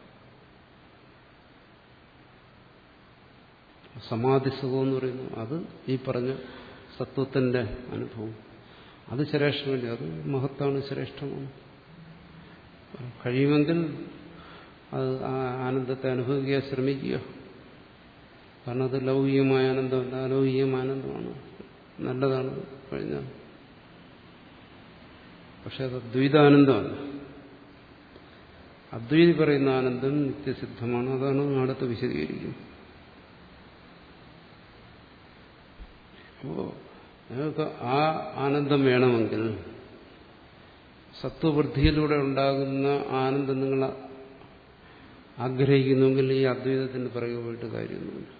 സമാധി സുഖം എന്ന് പറയുന്നു, അത് ഈ പറഞ്ഞ സത്വത്തിന്റെ അനുഭവം. അത് ശ്രേഷ്ഠമല്ല, അത് മഹത്താണ്, ശ്രേഷ്ഠമാണ്. കഴിയുമെങ്കിൽ അത് ആ ആനന്ദത്തെ അനുഭവിക്കാൻ ശ്രമിക്കുക. കാരണം അത് ലൗകികമായ ആനന്ദമല്ല, അലൗകികമായ ആനന്ദമാണ്, നല്ലതാണ് കഴിഞ്ഞാൽ. പക്ഷെ അത് ദ്വൈതാനന്ദമല്ല. അദ്വൈതി പറയുന്ന ആനന്ദം നിത്യസിദ്ധമാണ്. അതാണ് അടുത്ത് വിശദീകരിക്കുന്നത്. അപ്പോ നിങ്ങൾക്ക് ആ ആനന്ദം വേണമെങ്കിൽ, സത്വവൃദ്ധിയിലൂടെ ഉണ്ടാകുന്ന ആനന്ദം നിങ്ങൾ ആഗ്രഹിക്കുന്നുവെങ്കിൽ ഈ അദ്വൈതത്തിന് പിറകെ പോയിട്ട് കാര്യമൊന്നുമില്ല.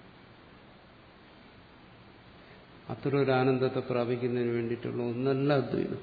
അത്തരം ഒരു ആനന്ദത്തെ പ്രാപിക്കുന്നതിന് വേണ്ടിയിട്ടുള്ള ഒന്നല്ല അദ്വൈതം.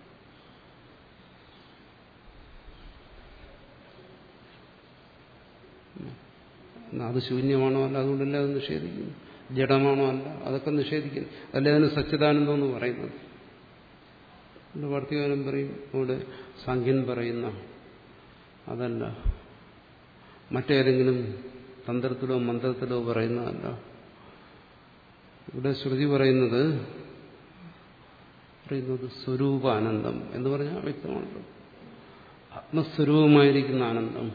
അത് ശൂന്യമാണോ അല്ല, അതുകൊണ്ടല്ലേ അത് നിഷേധിക്കുന്നു. ജഡമാണോ അല്ല, അതൊക്കെ നിഷേധിക്കുന്നു. അല്ലേ അതിന് സച്ചിദാനന്ദം എന്ന് പറയുന്നത്. വർത്തികാലം പറയും, ഇവിടെ സാഖ്യൻ പറയുന്ന അതല്ല, മറ്റേതെങ്കിലും തന്ത്രത്തിലോ മന്ത്രത്തിലോ പറയുന്നതല്ല. ഇവിടെ ശ്രുതി പറയുന്നത് പറയുന്നത് സ്വരൂപാനന്ദം എന്ന് പറഞ്ഞാൽ വ്യക്തമാണല്ലോ. ആത്മസ്വരൂപമായിരിക്കുന്ന ആനന്ദം.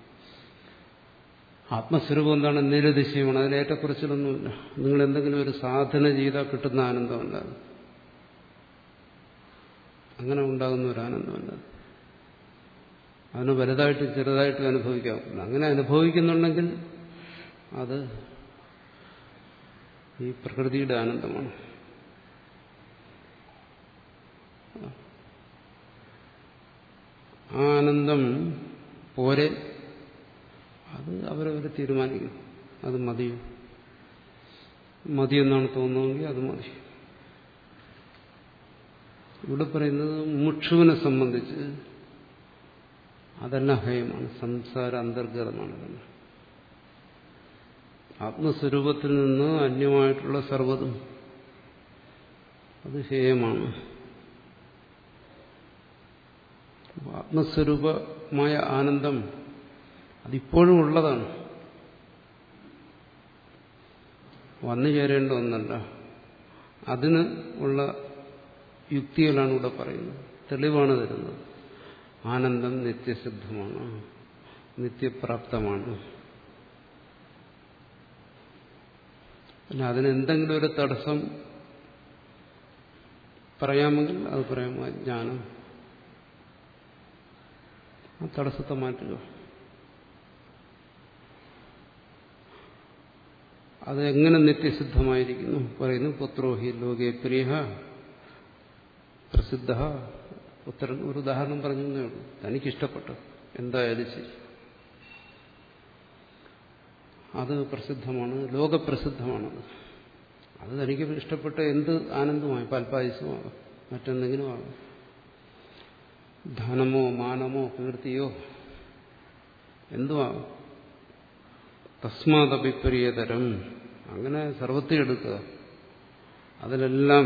ആത്മസ്വരൂപം എന്താണ്? നിരതിശയമാണ്. അതിലേറ്റക്കുറിച്ചിലൊന്നുമില്ല. നിങ്ങൾ എന്തെങ്കിലും ഒരു സാധന ചെയ്താൽ കിട്ടുന്ന ആനന്ദമല്ല, അങ്ങനെ ഉണ്ടാകുന്ന ഒരു ആനന്ദമല്ല. അതിന് വലുതായിട്ടും ചെറുതായിട്ടും അനുഭവിക്കാം. അങ്ങനെ അനുഭവിക്കുന്നുണ്ടെങ്കിൽ അത് ഈ പ്രകൃതിയുടെ ആനന്ദമാണ്. ആ ആനന്ദം പോരെ, അത് അവരവർ തീരുമാനിക്കും. അത് മതിയോ, മതിയെന്നാണ് തോന്നുന്നതെങ്കിൽ അത് മതി. ഇവിടെ പറയുന്നത് മുക്ഷുവിനെ സംബന്ധിച്ച് അതെല്ലാം ഹേയമാണ്, സംസാര അന്തർഗതമാണ്. ആത്മസ്വരൂപത്തിൽ നിന്ന് അന്യമായിട്ടുള്ള സർവ്വതും അത് ഹേയമാണ്. ആത്മസ്വരൂപമായ ആനന്ദം അതിപ്പോഴും ഉള്ളതാണ്, വന്നു ചേരേണ്ട ഒന്നല്ല. അതിന് ഉള്ള യുക്തികളാണ് ഇവിടെ പറയുന്നത്, തെളിവാണ് തരുന്നത്. ആനന്ദം നിത്യസിദ്ധമാണ്, നിത്യപ്രാപ്തമാണ്. പിന്നെ അതിനെന്തെങ്കിലും ഒരു തടസ്സം പറയാമെങ്കിൽ അത് പറയാം, അജ്ഞാനം. ആ തടസ്സത്തെ മാറ്റുക. അത് എങ്ങനെ നിത്യസിദ്ധമായിരിക്കുന്നു പറയുന്നു. പുത്രോഹി ലോകേ പ്രിയ പ്രസിദ്ധ. പുത്രൻ ഒരു ഉദാഹരണം പറഞ്ഞു എന്നേ ഉള്ളൂ. തനിക്കിഷ്ടപ്പെട്ടു എന്തായാലും ശരി, അത് പ്രസിദ്ധമാണ്, ലോകപ്രസിദ്ധമാണത്. അത് തനിക്ക് ഇഷ്ടപ്പെട്ട എന്ത് ആനന്ദമായി, പാൽപ്പായസമാകാം, മറ്റെന്തെങ്കിലും ആകാം, ധനമോ മാനമോ കീർത്തിയോ എന്തുമാകാം. തസ്മാദഭിപ്രിയതരം, അങ്ങനെ സർവത്തെ എടുക്കുക, അതിലെല്ലാം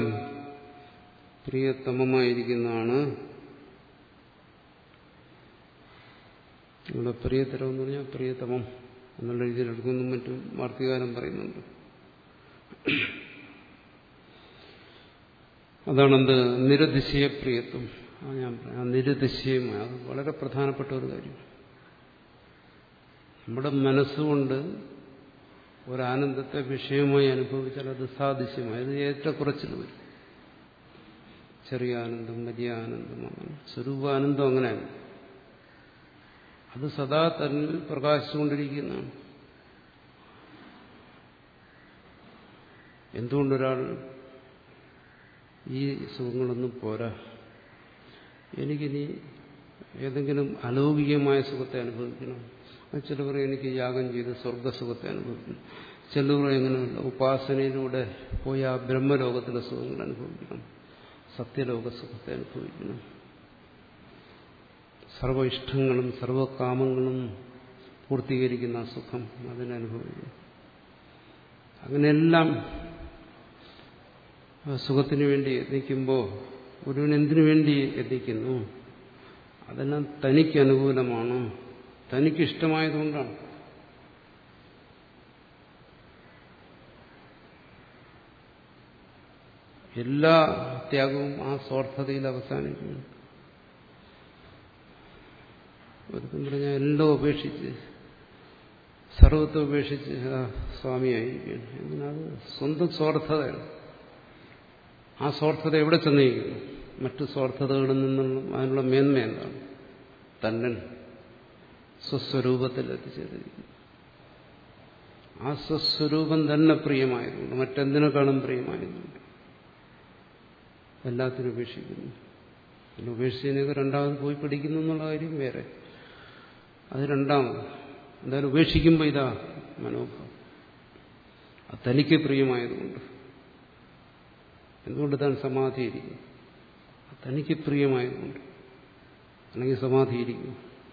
പ്രിയതമമായിരിക്കുന്നതാണ്. ഇവിടെ പ്രിയതരം എന്ന് പറഞ്ഞാൽ പ്രിയതമം എന്നുള്ള രീതിയിൽ എടുക്കുന്നതും മറ്റും വാർത്തകാരം പറയുന്നുണ്ട്. അതാണെന്ത് നിരതിശയപ്രിയത്വം. ആ ഞാൻ പറയാം, ആ നിരതിശയമായ അത് വളരെ പ്രധാനപ്പെട്ട ഒരു കാര്യം. നമ്മുടെ മനസ്സുകൊണ്ട് ഒരാനന്ദത്തെ വിഷയമായി അനുഭവിച്ചാൽ അത് സാദൃശ്യമായി അത് ഏറ്റക്കുറച്ചിൽ വരും. ചെറിയ ആനന്ദം, വലിയ ആനന്ദം, അങ്ങനെ സ്വരൂപാനന്ദം അങ്ങനെയാണ്. അത് സദാ തന്നിൽ പ്രകാശിച്ചുകൊണ്ടിരിക്കുന്നതാണ്. എന്തുകൊണ്ടൊരാൾ ഈ സുഖങ്ങളൊന്നും പോരാ, എനിക്കിനി ഏതെങ്കിലും അലൗകികമായ സുഖത്തെ അനുഭവിക്കണം, ചിലവർ എനിക്ക് യാഗം ചെയ്ത് സ്വർഗസുഖത്തെ അനുഭവിക്കണം, ചിലവർ എങ്ങനെയല്ല ഉപാസനയിലൂടെ പോയി ആ ബ്രഹ്മലോകത്തിലെ സുഖങ്ങൾ അനുഭവിക്കണം, സത്യലോക സുഖത്തെ അനുഭവിക്കണം, സർവ ഇഷ്ടങ്ങളും സർവകാമങ്ങളും പൂർത്തീകരിക്കുന്ന സുഖം അതിനനുഭവിക്കണം. അങ്ങനെയെല്ലാം സുഖത്തിന് വേണ്ടി യത്നിക്കുമ്പോൾ ഗുരുവിന് എന്തിനു വേണ്ടി യത്നിക്കുന്നു? അതെല്ലാം തനിക്ക് അനുകൂലമാണ്, തനിക്കിഷ്ടമായതുകൊണ്ടാണ്. എല്ലാ ത്യാഗവും ആ സ്വാർത്ഥതയിൽ അവസാനിക്കുന്നു. ഒരുത്തം പറഞ്ഞാൽ എല്ലാം ഉപേക്ഷിച്ച് സർവത്തെ ഉപേക്ഷിച്ച് സ്വാമിയായിരിക്കുകയാണ്. എന്തിനത് സ്വന്തം സ്വാർത്ഥതയാണ്. ആ സ്വാർത്ഥത എവിടെ ചെന്നിരിക്കുന്നു? മറ്റു സ്വാർത്ഥതകളിൽ നിന്നുള്ള അതിനുള്ള മേന്മ എന്താണ്? തന്നെ സ്വസ്വരൂപത്തിൽ എത്തിച്ചേർന്നിരിക്കുന്നു. ആ സ്വസ്വരൂപം തന്നെ പ്രിയമായതുകൊണ്ട്, മറ്റെന്തിനേക്കാളും പ്രിയമായതുകൊണ്ട് എല്ലാത്തിനും ഉപേക്ഷിക്കുന്നു. പിന്നെ ഉപേക്ഷിച്ചതിനൊക്കെ രണ്ടാമത് പോയി പഠിക്കുന്നു എന്നുള്ള കാര്യം വേറെ, അത് രണ്ടാമത്. എന്തായാലും ഉപേക്ഷിക്കുമ്പോൾ ഇതാ മനോഭാവം, അത് തനിക്ക് പ്രിയമായതുകൊണ്ട്. എന്തുകൊണ്ട് താൻ സമാധിയിരിക്കും? തനിക്ക് പ്രിയമായതുകൊണ്ട്. അല്ലെങ്കിൽ സമാധിയിരിക്കും.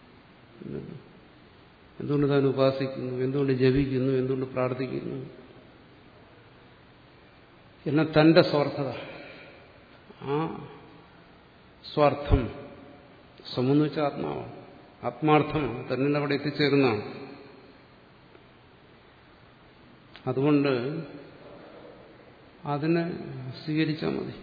എന്തുകൊണ്ട് താൻ ഉപാസിക്കുന്നു, എന്തുകൊണ്ട് ജപിക്കുന്നു, എന്തുകൊണ്ട് പ്രാർത്ഥിക്കുന്നു? എന്നാൽ തന്റെ സ്വാർത്ഥത, ആ സ്വാർത്ഥം, സ്വമെന്ന് വെച്ചാൽ ആത്മാവാണ്, ആത്മാർത്ഥമാണ്, തന്നെ അവിടെ എത്തിച്ചേരുന്നതാണ്. അതുകൊണ്ട് അതിനെ സ്വീകരിച്ചാൽ മതി.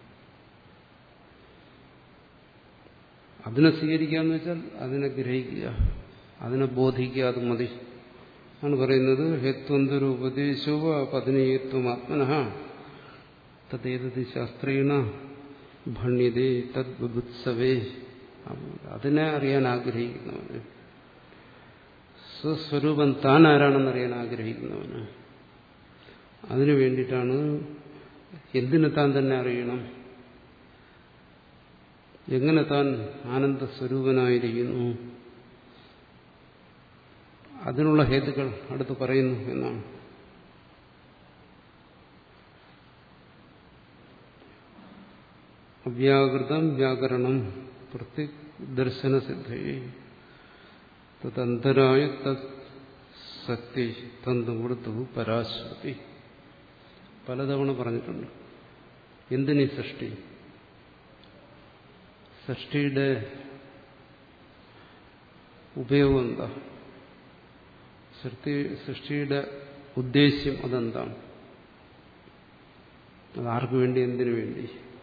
അതിനെ സ്വീകരിക്കുക എന്ന് വെച്ചാൽ അതിനെ ഗ്രഹിക്കുക, അതിനെ ബോധിക്കുക, അത് മതി. ആണ് പറയുന്നത് ഹേത്വന്തൊരു ഉപദേശോവ പതിനേയത്വം ആത്മനഃ തദ്ദേതതി ശാസ്ത്രീണ ഭണ്യതേ തദ്ബുത്സവേ. അതിനെ അറിയാൻ ആഗ്രഹിക്കുന്നവന്, സ്വസ്വരൂപം താൻ ആരാണെന്നറിയാൻ ആഗ്രഹിക്കുന്നവന്, അതിനു വേണ്ടിയിട്ടാണ് എന്തിനെ താൻ തന്നെ അറിയണം, എങ്ങനെ താൻ ആനന്ദസ്വരൂപനായിരിക്കുന്നു, അതിനുള്ള ഹേതുക്കൾ അടുത്ത് പറയുന്നു എന്നാണ്. അവ്യാകൃതം വ്യാകരണം പ്രത്യേക ദർശനസിദ്ധയെ തദന്തരായ തത് സത്യ തന്തുകൊടുത്തു പരാശ്രുതി. പലതവണ പറഞ്ഞിട്ടുണ്ട്. എന്തിനീ സൃഷ്ടി? സൃഷ്ടിയുടെ ഉപയോഗം എന്താ? സൃഷ്ടി സൃഷ്ടിയുടെ ഉദ്ദേശ്യം അതെന്താണ്? അതാർക്ക് വേണ്ടി, എന്തിനു വേണ്ടി?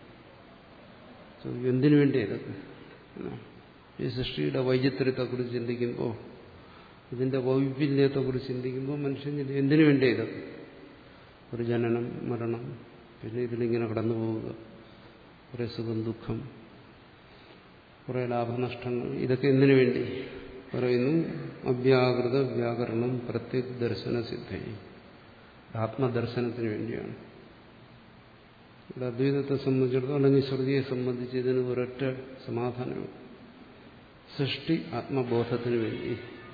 എന്തിനു വേണ്ടി ഇതൊക്കെ? ഈ സൃഷ്ടിയുടെ വൈചിത്ര്യത്തെക്കുറിച്ച് ചിന്തിക്കുമ്പോൾ, ഇതിന്റെ വൈവിധ്യത്തെക്കുറിച്ച് ചിന്തിക്കുമ്പോൾ മനുഷ്യൻ എന്തിനു വേണ്ടി ഇതൊക്കെ? ഒരു ജനനം, മരണം, പിന്നെ ഇതിലിങ്ങനെ കടന്നു പോവുക, കുറേ സുഖം, ദുഃഖം, കുറേ ലാഭനഷ്ടങ്ങൾ, ഇതൊക്കെ എന്തിനു വേണ്ടി പറയുന്നു? അവ്യാകൃത വ്യാകരണം പ്രത്യേക ദർശന സിദ്ധയെ, ആത്മദർശനത്തിന് വേണ്ടിയാണ്. ഇവിടെ അദ്വൈതത്തെ സംബന്ധിച്ചിടത്തോളം അല്ലെങ്കിൽ ശ്രുതിയെ സംബന്ധിച്ച് ഇതിന് ഒരൊറ്റ സമാധാനമാണ്. സൃഷ്ടി ആത്മബോധത്തിന് വേണ്ടി,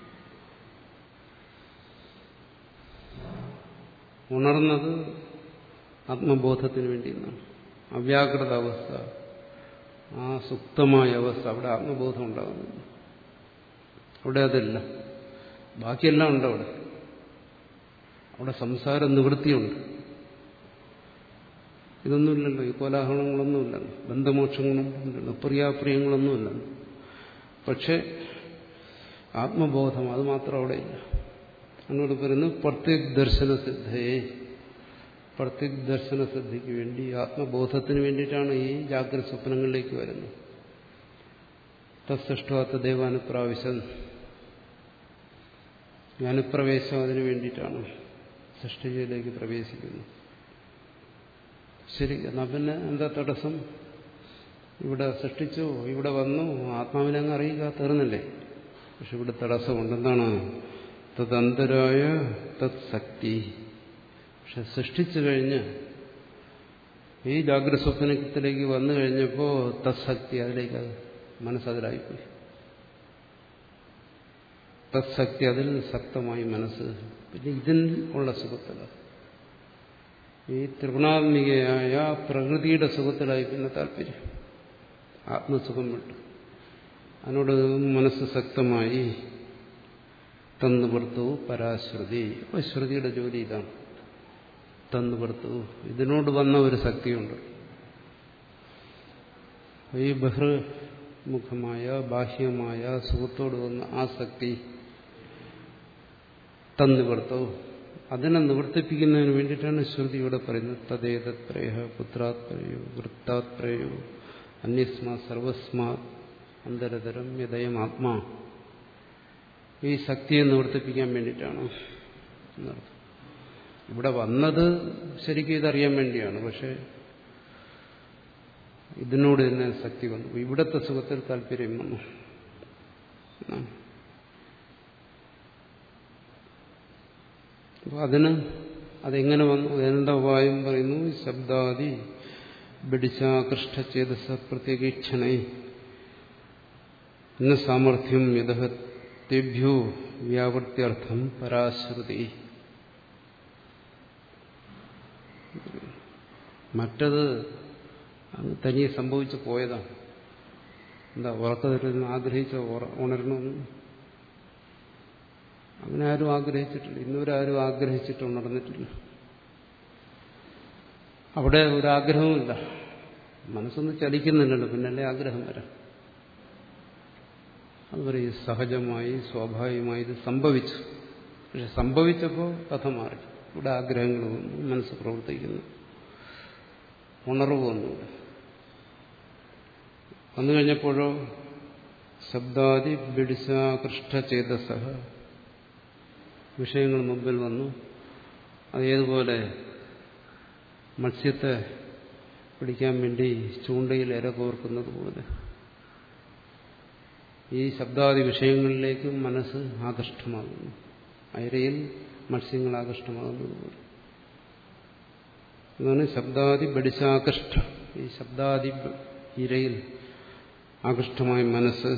ഉണർന്നത് ആത്മബോധത്തിന് വേണ്ടി എന്നാണ്. അവ്യാകൃത അവസ്ഥ, ആ സുപ്തമായ അവസ്ഥ, അവിടെ ആത്മബോധം ഉണ്ടാകുന്നില്ല. അവിടെ അതല്ല, ബാക്കിയെല്ലാം ഉണ്ട്. അവിടെ അവിടെ സംസാര നിവൃത്തിയുണ്ട്. ഇതൊന്നുമില്ലല്ലോ, ഈ കോലാഹലങ്ങളൊന്നുമില്ലല്ലോ, ബന്ധമോക്ഷങ്ങളൊന്നുമില്ലല്ലോ, പ്രിയാപ്രിയങ്ങളൊന്നുമില്ലല്ലോ. പക്ഷെ ആത്മബോധം അത് മാത്രം അവിടെ ഇല്ല. എന്നോട് പറയുന്നു പ്രത്യേക ദർശന സിദ്ധയെ. പ്രത്യുദർശന സിദ്ധിക്ക് വേണ്ടി, ആത്മബോധത്തിന് വേണ്ടിയിട്ടാണ് ഈ ജാഗ്രത സ്വപ്നങ്ങളിലേക്ക് വരുന്നത്. തത്സൃഷ്ടാത്ത ദൈവാനുപ്രാവശ്യം, ഈ അനുപ്രവേശം അതിനു വേണ്ടിയിട്ടാണ് സൃഷ്ടിയിലേക്ക് പ്രവേശിക്കുന്നത്. ശരി, എന്നാ പിന്നെ എന്താ തടസ്സം? ഇവിടെ സൃഷ്ടിച്ചു, ഇവിടെ വന്നു, ആത്മാവിനെ അങ്ങ് അറിയുക, തീർന്നില്ലേ? പക്ഷെ ഇവിടെ തടസ്സമുണ്ട്. എന്താണ്? തദന്തരായ തത് ശക്തി. പക്ഷെ സൃഷ്ടിച്ചു കഴിഞ്ഞ് ഈ ജാഗ്രത സ്വപ്നത്തിലേക്ക് വന്നു കഴിഞ്ഞപ്പോൾ തത്ശക്തി, അതിലേക്ക് മനസ്സതിലായിപ്പോയി. തത്ശക്തി, അതിൽ ശക്തമായി മനസ്സ്. പിന്നെ ഇതിൽ ഉള്ള സുഖത്തില, ഈ ത്രിഗുണാത്മികയായ പ്രകൃതിയുടെ സുഖത്തിലായി പിന്നെ താല്പര്യം, ആത്മസുഖം വിട്ടു. അതിനോട് മനസ്സ് ശക്തമായി തന്നുപുറത്തു പരാശ്രുതി. അപ്പോൾ ശ്രുതിയുടെ ജോലി ഇതാണ്, തന്നുപുറത്തു. ഇതിനോട് വന്ന ഒരു ശക്തിയുണ്ട്. ഈ ബഹിർമുഖമായ ബാഹ്യമായ സുഖത്തോട് വന്ന ആ ശക്തി തന്നുപുറത്തു. അതിനെ നിവർത്തിപ്പിക്കുന്നതിന് വേണ്ടിയിട്ടാണ് ശ്രുതി ഇവിടെ പറയുന്നത്. തദ്ദേതത് പ്രേഹ പുത്രാത് പ്രയോ വൃത്താത് പ്രയോ അന്യസ്മാ സർവസ്മാ അന്തരതരം യദയം ആത്മാ. ഈ ശക്തിയെ നിവർത്തിപ്പിക്കാൻ വേണ്ടിയിട്ടാണ് എന്നർത്ഥം. ഇവിടെ വന്നത് ശരിക്കും ഇതറിയാൻ വേണ്ടിയാണ്. പക്ഷെ ഇതിനോട് തന്നെ ശക്തി വന്നു, ഇവിടത്തെ സുഖത്തിൽ താല്പര്യം വന്നു. അപ്പോൾ അതിന് അതെങ്ങനെ വന്നു, എന്താ ഉപായം പറയുന്നു? ശബ്ദാദി ബിഡിശാകൃഷ്ടചേതസ പ്രത്യേകീക്ഷണേ ഇന്ന സാമർഥ്യം യഥേഭ്യോ വ്യാവൃത്യർത്ഥം പരാശ്രുതി. മറ്റത് അത് തനിയെ സംഭവിച്ചു പോയതാണ്. എന്താ ഉറക്കത്തിൽ ആഗ്രഹിച്ച ഉണരണമെന്ന് അങ്ങനെ ആരും ആഗ്രഹിച്ചിട്ടില്ല. ഇന്നുവരാരും ആഗ്രഹിച്ചിട്ട് ഉണർന്നിട്ടില്ല. അവിടെ ഒരാഗ്രഹവുമില്ല, മനസ്സൊന്നും ചലിക്കുന്നില്ലല്ലോ, പിന്നല്ലേ ആഗ്രഹം വരാം. അത് പറയും സഹജമായി സ്വാഭാവികമായി ഇത് സംഭവിച്ചു. പക്ഷെ സംഭവിച്ചപ്പോൾ കഥ മാറി. ഇവിടെ ആഗ്രഹങ്ങൾ വന്നു, മനസ്സ് പ്രവർത്തിക്കുന്നു, ഉണർവ് വന്നു. വന്നു കഴിഞ്ഞപ്പോഴോ ശബ്ദാദി ബിഡിശാകൃഷ്ടചേതസ, വിഷയങ്ങൾ മുമ്പിൽ വന്നു. അതേതുപോലെ മത്സ്യത്തെ പിടിക്കാൻ വേണ്ടി ചൂണ്ടയിൽ ഇര കോർക്കുന്നത് പോലെ ഈ ശബ്ദാദി വിഷയങ്ങളിലേക്ക് മനസ്സ് ആകൃഷ്ടമാകുന്നു. അയരയിൽ മത്സ്യങ്ങൾ ആകൃഷ്ടമാകുന്നത് പോലെ എന്നാണ് ശബ്ദാദി ബഡിശാകൃഷ്ട. ഈ ശബ്ദാദി ഇരയിൽ ആകൃഷ്ടമായ മനസ്സ്,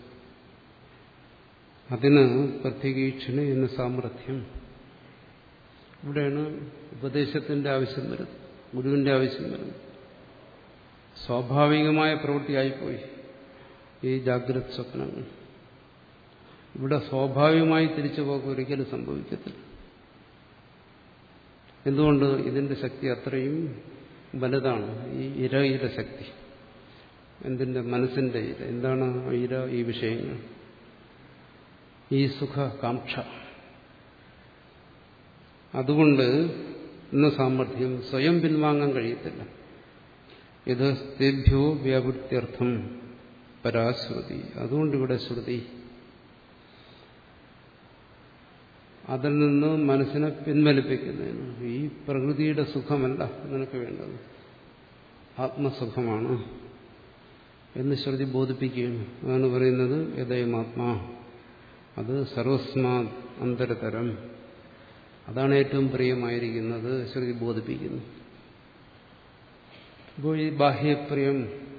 അതിന് പ്രത്യേകീക്ഷണ എന്ന സാമർഥ്യം. ഇവിടെയാണ് ഉപദേശത്തിന്റെ ആവശ്യം വരുന്നത്, ഗുരുവിന്റെ ആവശ്യം വരുന്നത്. സ്വാഭാവികമായ പ്രവൃത്തിയായിപ്പോയി ഈ ജാഗ്രത സ്വപ്നങ്ങൾ. ഇവിടെ സ്വാഭാവികമായി തിരിച്ചു പോക്ക് ഒരിക്കലും സംഭവിക്കത്തില്ല. എന്തുകൊണ്ട്? ഇതിന്റെ ശക്തി അത്രയും വലുതാണ്. ഈ ഇരയുടെ ശക്തി, എന്തിന്റെ? മനസ്സിന്റെ ഇര. എന്താണ് ഇര? ഈ വിഷയങ്ങൾ, ഈ സുഖകാംക്ഷ. അതുകൊണ്ട് ഇന്ന് സാമർഥ്യം സ്വയം പിൻവാങ്ങാൻ കഴിയത്തില്ല. ഇത് സ്ഥേഭ്യോ വ്യാവൃത്യർത്ഥം പരാശ്രുതി. അതുകൊണ്ടിവിടെ ശ്രുതി അതിൽ നിന്ന് മനസ്സിനെ പിൻവലിപ്പിക്കുന്നതിന്, ഈ പ്രകൃതിയുടെ സുഖമല്ല നിനക്ക് വേണ്ടത്, ആത്മസുഖമാണ് എന്ന് ശ്രുതി ബോധിപ്പിക്കുകയാണ്. അതാണ് പറയുന്നത് യദയം ആത്മാ, അത് സർവസ്മാ അന്തരതരം, അതാണ് ഏറ്റവും പ്രിയമായിരിക്കുന്നത് ശ്രുതി ബോധിപ്പിക്കുന്നു. അപ്പോൾ ഈ ബാഹ്യപ്രിയം,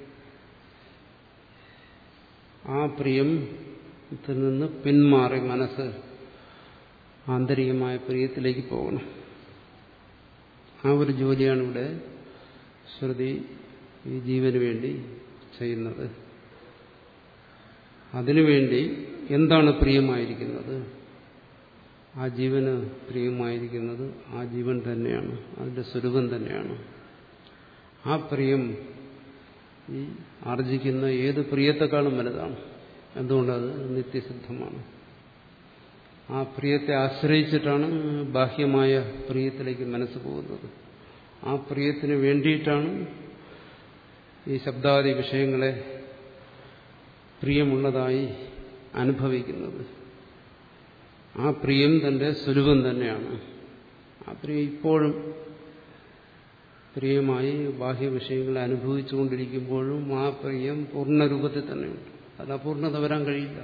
ആ പ്രിയത്തിൽ നിന്ന് പിന്മാറി മനസ്സ് ആന്തരികമായ പ്രിയത്തിലേക്ക് പോകണം. ആ ഒരു ജോലിയാണ് ഇവിടെ ശ്രുതി ഈ ജീവന് വേണ്ടി ചെയ്യുന്നത്. അതിനുവേണ്ടി എന്താണ് പ്രിയമായിരിക്കുന്നത്? ആ ജീവന് പ്രിയമായിരിക്കുന്നത് ആ ജീവൻ തന്നെയാണ്, അതിന്റെ സ്വരൂപം തന്നെയാണ്. ആ പ്രിയം ഈ ആർജിക്കുന്ന ഏത് പ്രിയത്തെക്കാളും വലുതാണ്. എന്തുകൊണ്ടത് നിത്യസിദ്ധമാണ്. ആ പ്രിയത്തെ ആശ്രയിച്ചിട്ടാണ് ബാഹ്യമായ പ്രിയത്തിലേക്ക് മനസ്സ് പോകുന്നത്. ആ പ്രിയത്തിന് വേണ്ടിയിട്ടാണ് ഈ ശബ്ദാദി വിഷയങ്ങളെ പ്രിയമുള്ളതായി അനുഭവിക്കുന്നത്. ആ പ്രിയം തന്റെ സ്വരൂപം തന്നെയാണ്. ആ പ്രിയം ഇപ്പോഴും പ്രിയമായി ബാഹ്യ വിഷയങ്ങളെ അനുഭവിച്ചുകൊണ്ടിരിക്കുമ്പോഴും ആ പ്രിയം പൂർണ്ണരൂപത്തിൽ തന്നെയുണ്ട്. അത് അപൂർണത വരാൻ കഴിയില്ല.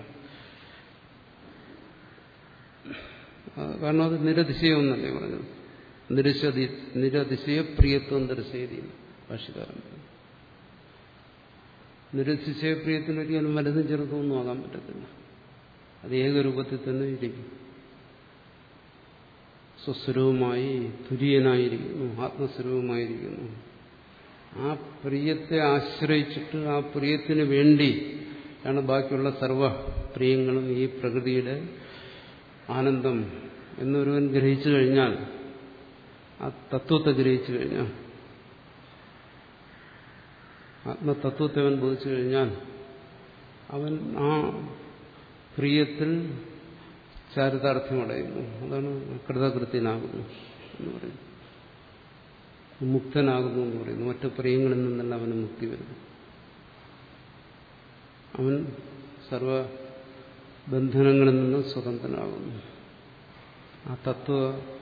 കാരണം അത് നിരതിശയമൊന്നല്ലേ പറഞ്ഞത്. നിരശതി നിരതിശയ പ്രിയത്വം ദർശയതി ഭാഷ്യകാരൻ. നിരതിശയ പ്രിയത്തിന് ഒരിക്കലും വലുതും ചെറുതൊന്നും ആകാൻ പറ്റത്തില്ല. അത് ഏകരൂപത്തിൽ തന്നെ ഇരിക്കും. സ്വസ്വരൂപമായി തുര്യനായിരിക്കുന്നു, ആത്മസ്വരൂപമായിരിക്കുന്നു. ആ പ്രിയത്തെ ആശ്രയിച്ചിട്ട് ആ പ്രിയത്തിന് വേണ്ടി ആണ് ബാക്കിയുള്ള സർവ പ്രിയങ്ങളും ഈ പ്രകൃതിയുടെ ആനന്ദം എന്നൊരുവൻ ഗ്രഹിച്ചു കഴിഞ്ഞാൽ, ആ തത്വത്തെ ഗ്രഹിച്ചു കഴിഞ്ഞാൽ, ആത്മതത്വത്തെ അവൻ ബോധിച്ചു കഴിഞ്ഞാൽ അവൻ ആ പ്രിയത്തിൽ ചാരിതാർത്ഥ്യമടയുന്നു. അതാണ് കൃതകൃത്യനാകുന്നു എന്ന് പറയുന്നു, മുക്തനാകുന്നു എന്ന് പറയുന്നു. മറ്റു പ്രിയങ്ങളിൽ നിന്നെല്ലാം അവന് മുക്തി വരുന്നു. അവൻ സർവബന്ധനങ്ങളിൽ നിന്നും സ്വതന്ത്രനാകുന്നു. ആ തത്വ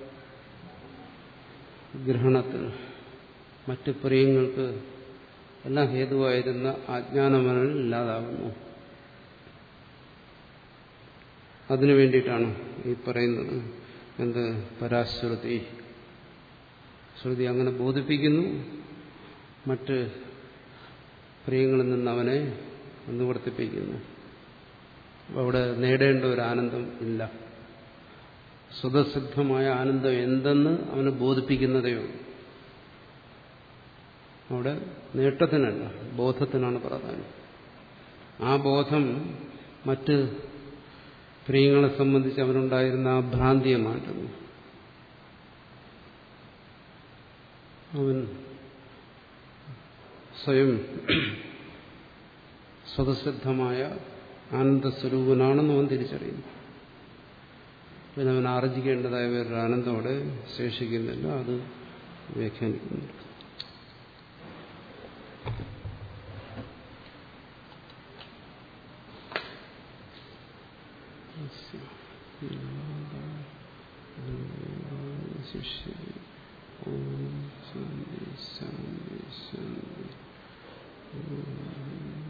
ഗ്രഹണത്തിന് മറ്റ് പ്രിയങ്ങൾക്ക് എല്ലാം ഹേതുവായിരുന്ന അജ്ഞാനമനൽ ഇല്ലാതാകുന്നു. അതിനു വേണ്ടിയിട്ടാണ് ഈ പറയുന്നത്. എന്ത്? പരാശ്രുതി. ശ്രുതി അങ്ങനെ ബോധിപ്പിക്കുന്നു. മറ്റ് പ്രിയങ്ങളിൽ നിന്ന് അവനെ നിവർത്തിപ്പിക്കുന്നു. അവിടെ നേടേണ്ട ഒരു ആനന്ദം ഇല്ല. സ്വതസിദ്ധമായ ആനന്ദം എന്തെന്ന് അവനെ ബോധിപ്പിക്കുന്നതേയുള്ളൂ. അവിടെ നേട്ടത്തിനല്ല, ബോധത്തിനാണ് പ്രാധാന്യം. ആ ബോധം മറ്റ് പ്രിയങ്ങളെ സംബന്ധിച്ച് അവനുണ്ടായിരുന്ന ആ ഭ്രാന്തിയെ മാറ്റുന്നു. അവൻ സ്വയം സ്വതസിദ്ധമായ ആനന്ദസ്വരൂപനാണെന്ന് അവൻ തിരിച്ചറിയുന്നു. പിന്നെ അവൻ ആർജിക്കേണ്ടതായ വേറൊരു ആനന്ദം അവിടെ ശേഷിക്കുന്നില്ല. അത് വ്യാഖ്യാനിക്കുന്നുണ്ട്. ശിഷ്യ ഓം ശാന്തി ശാന്തി ശാന്തി.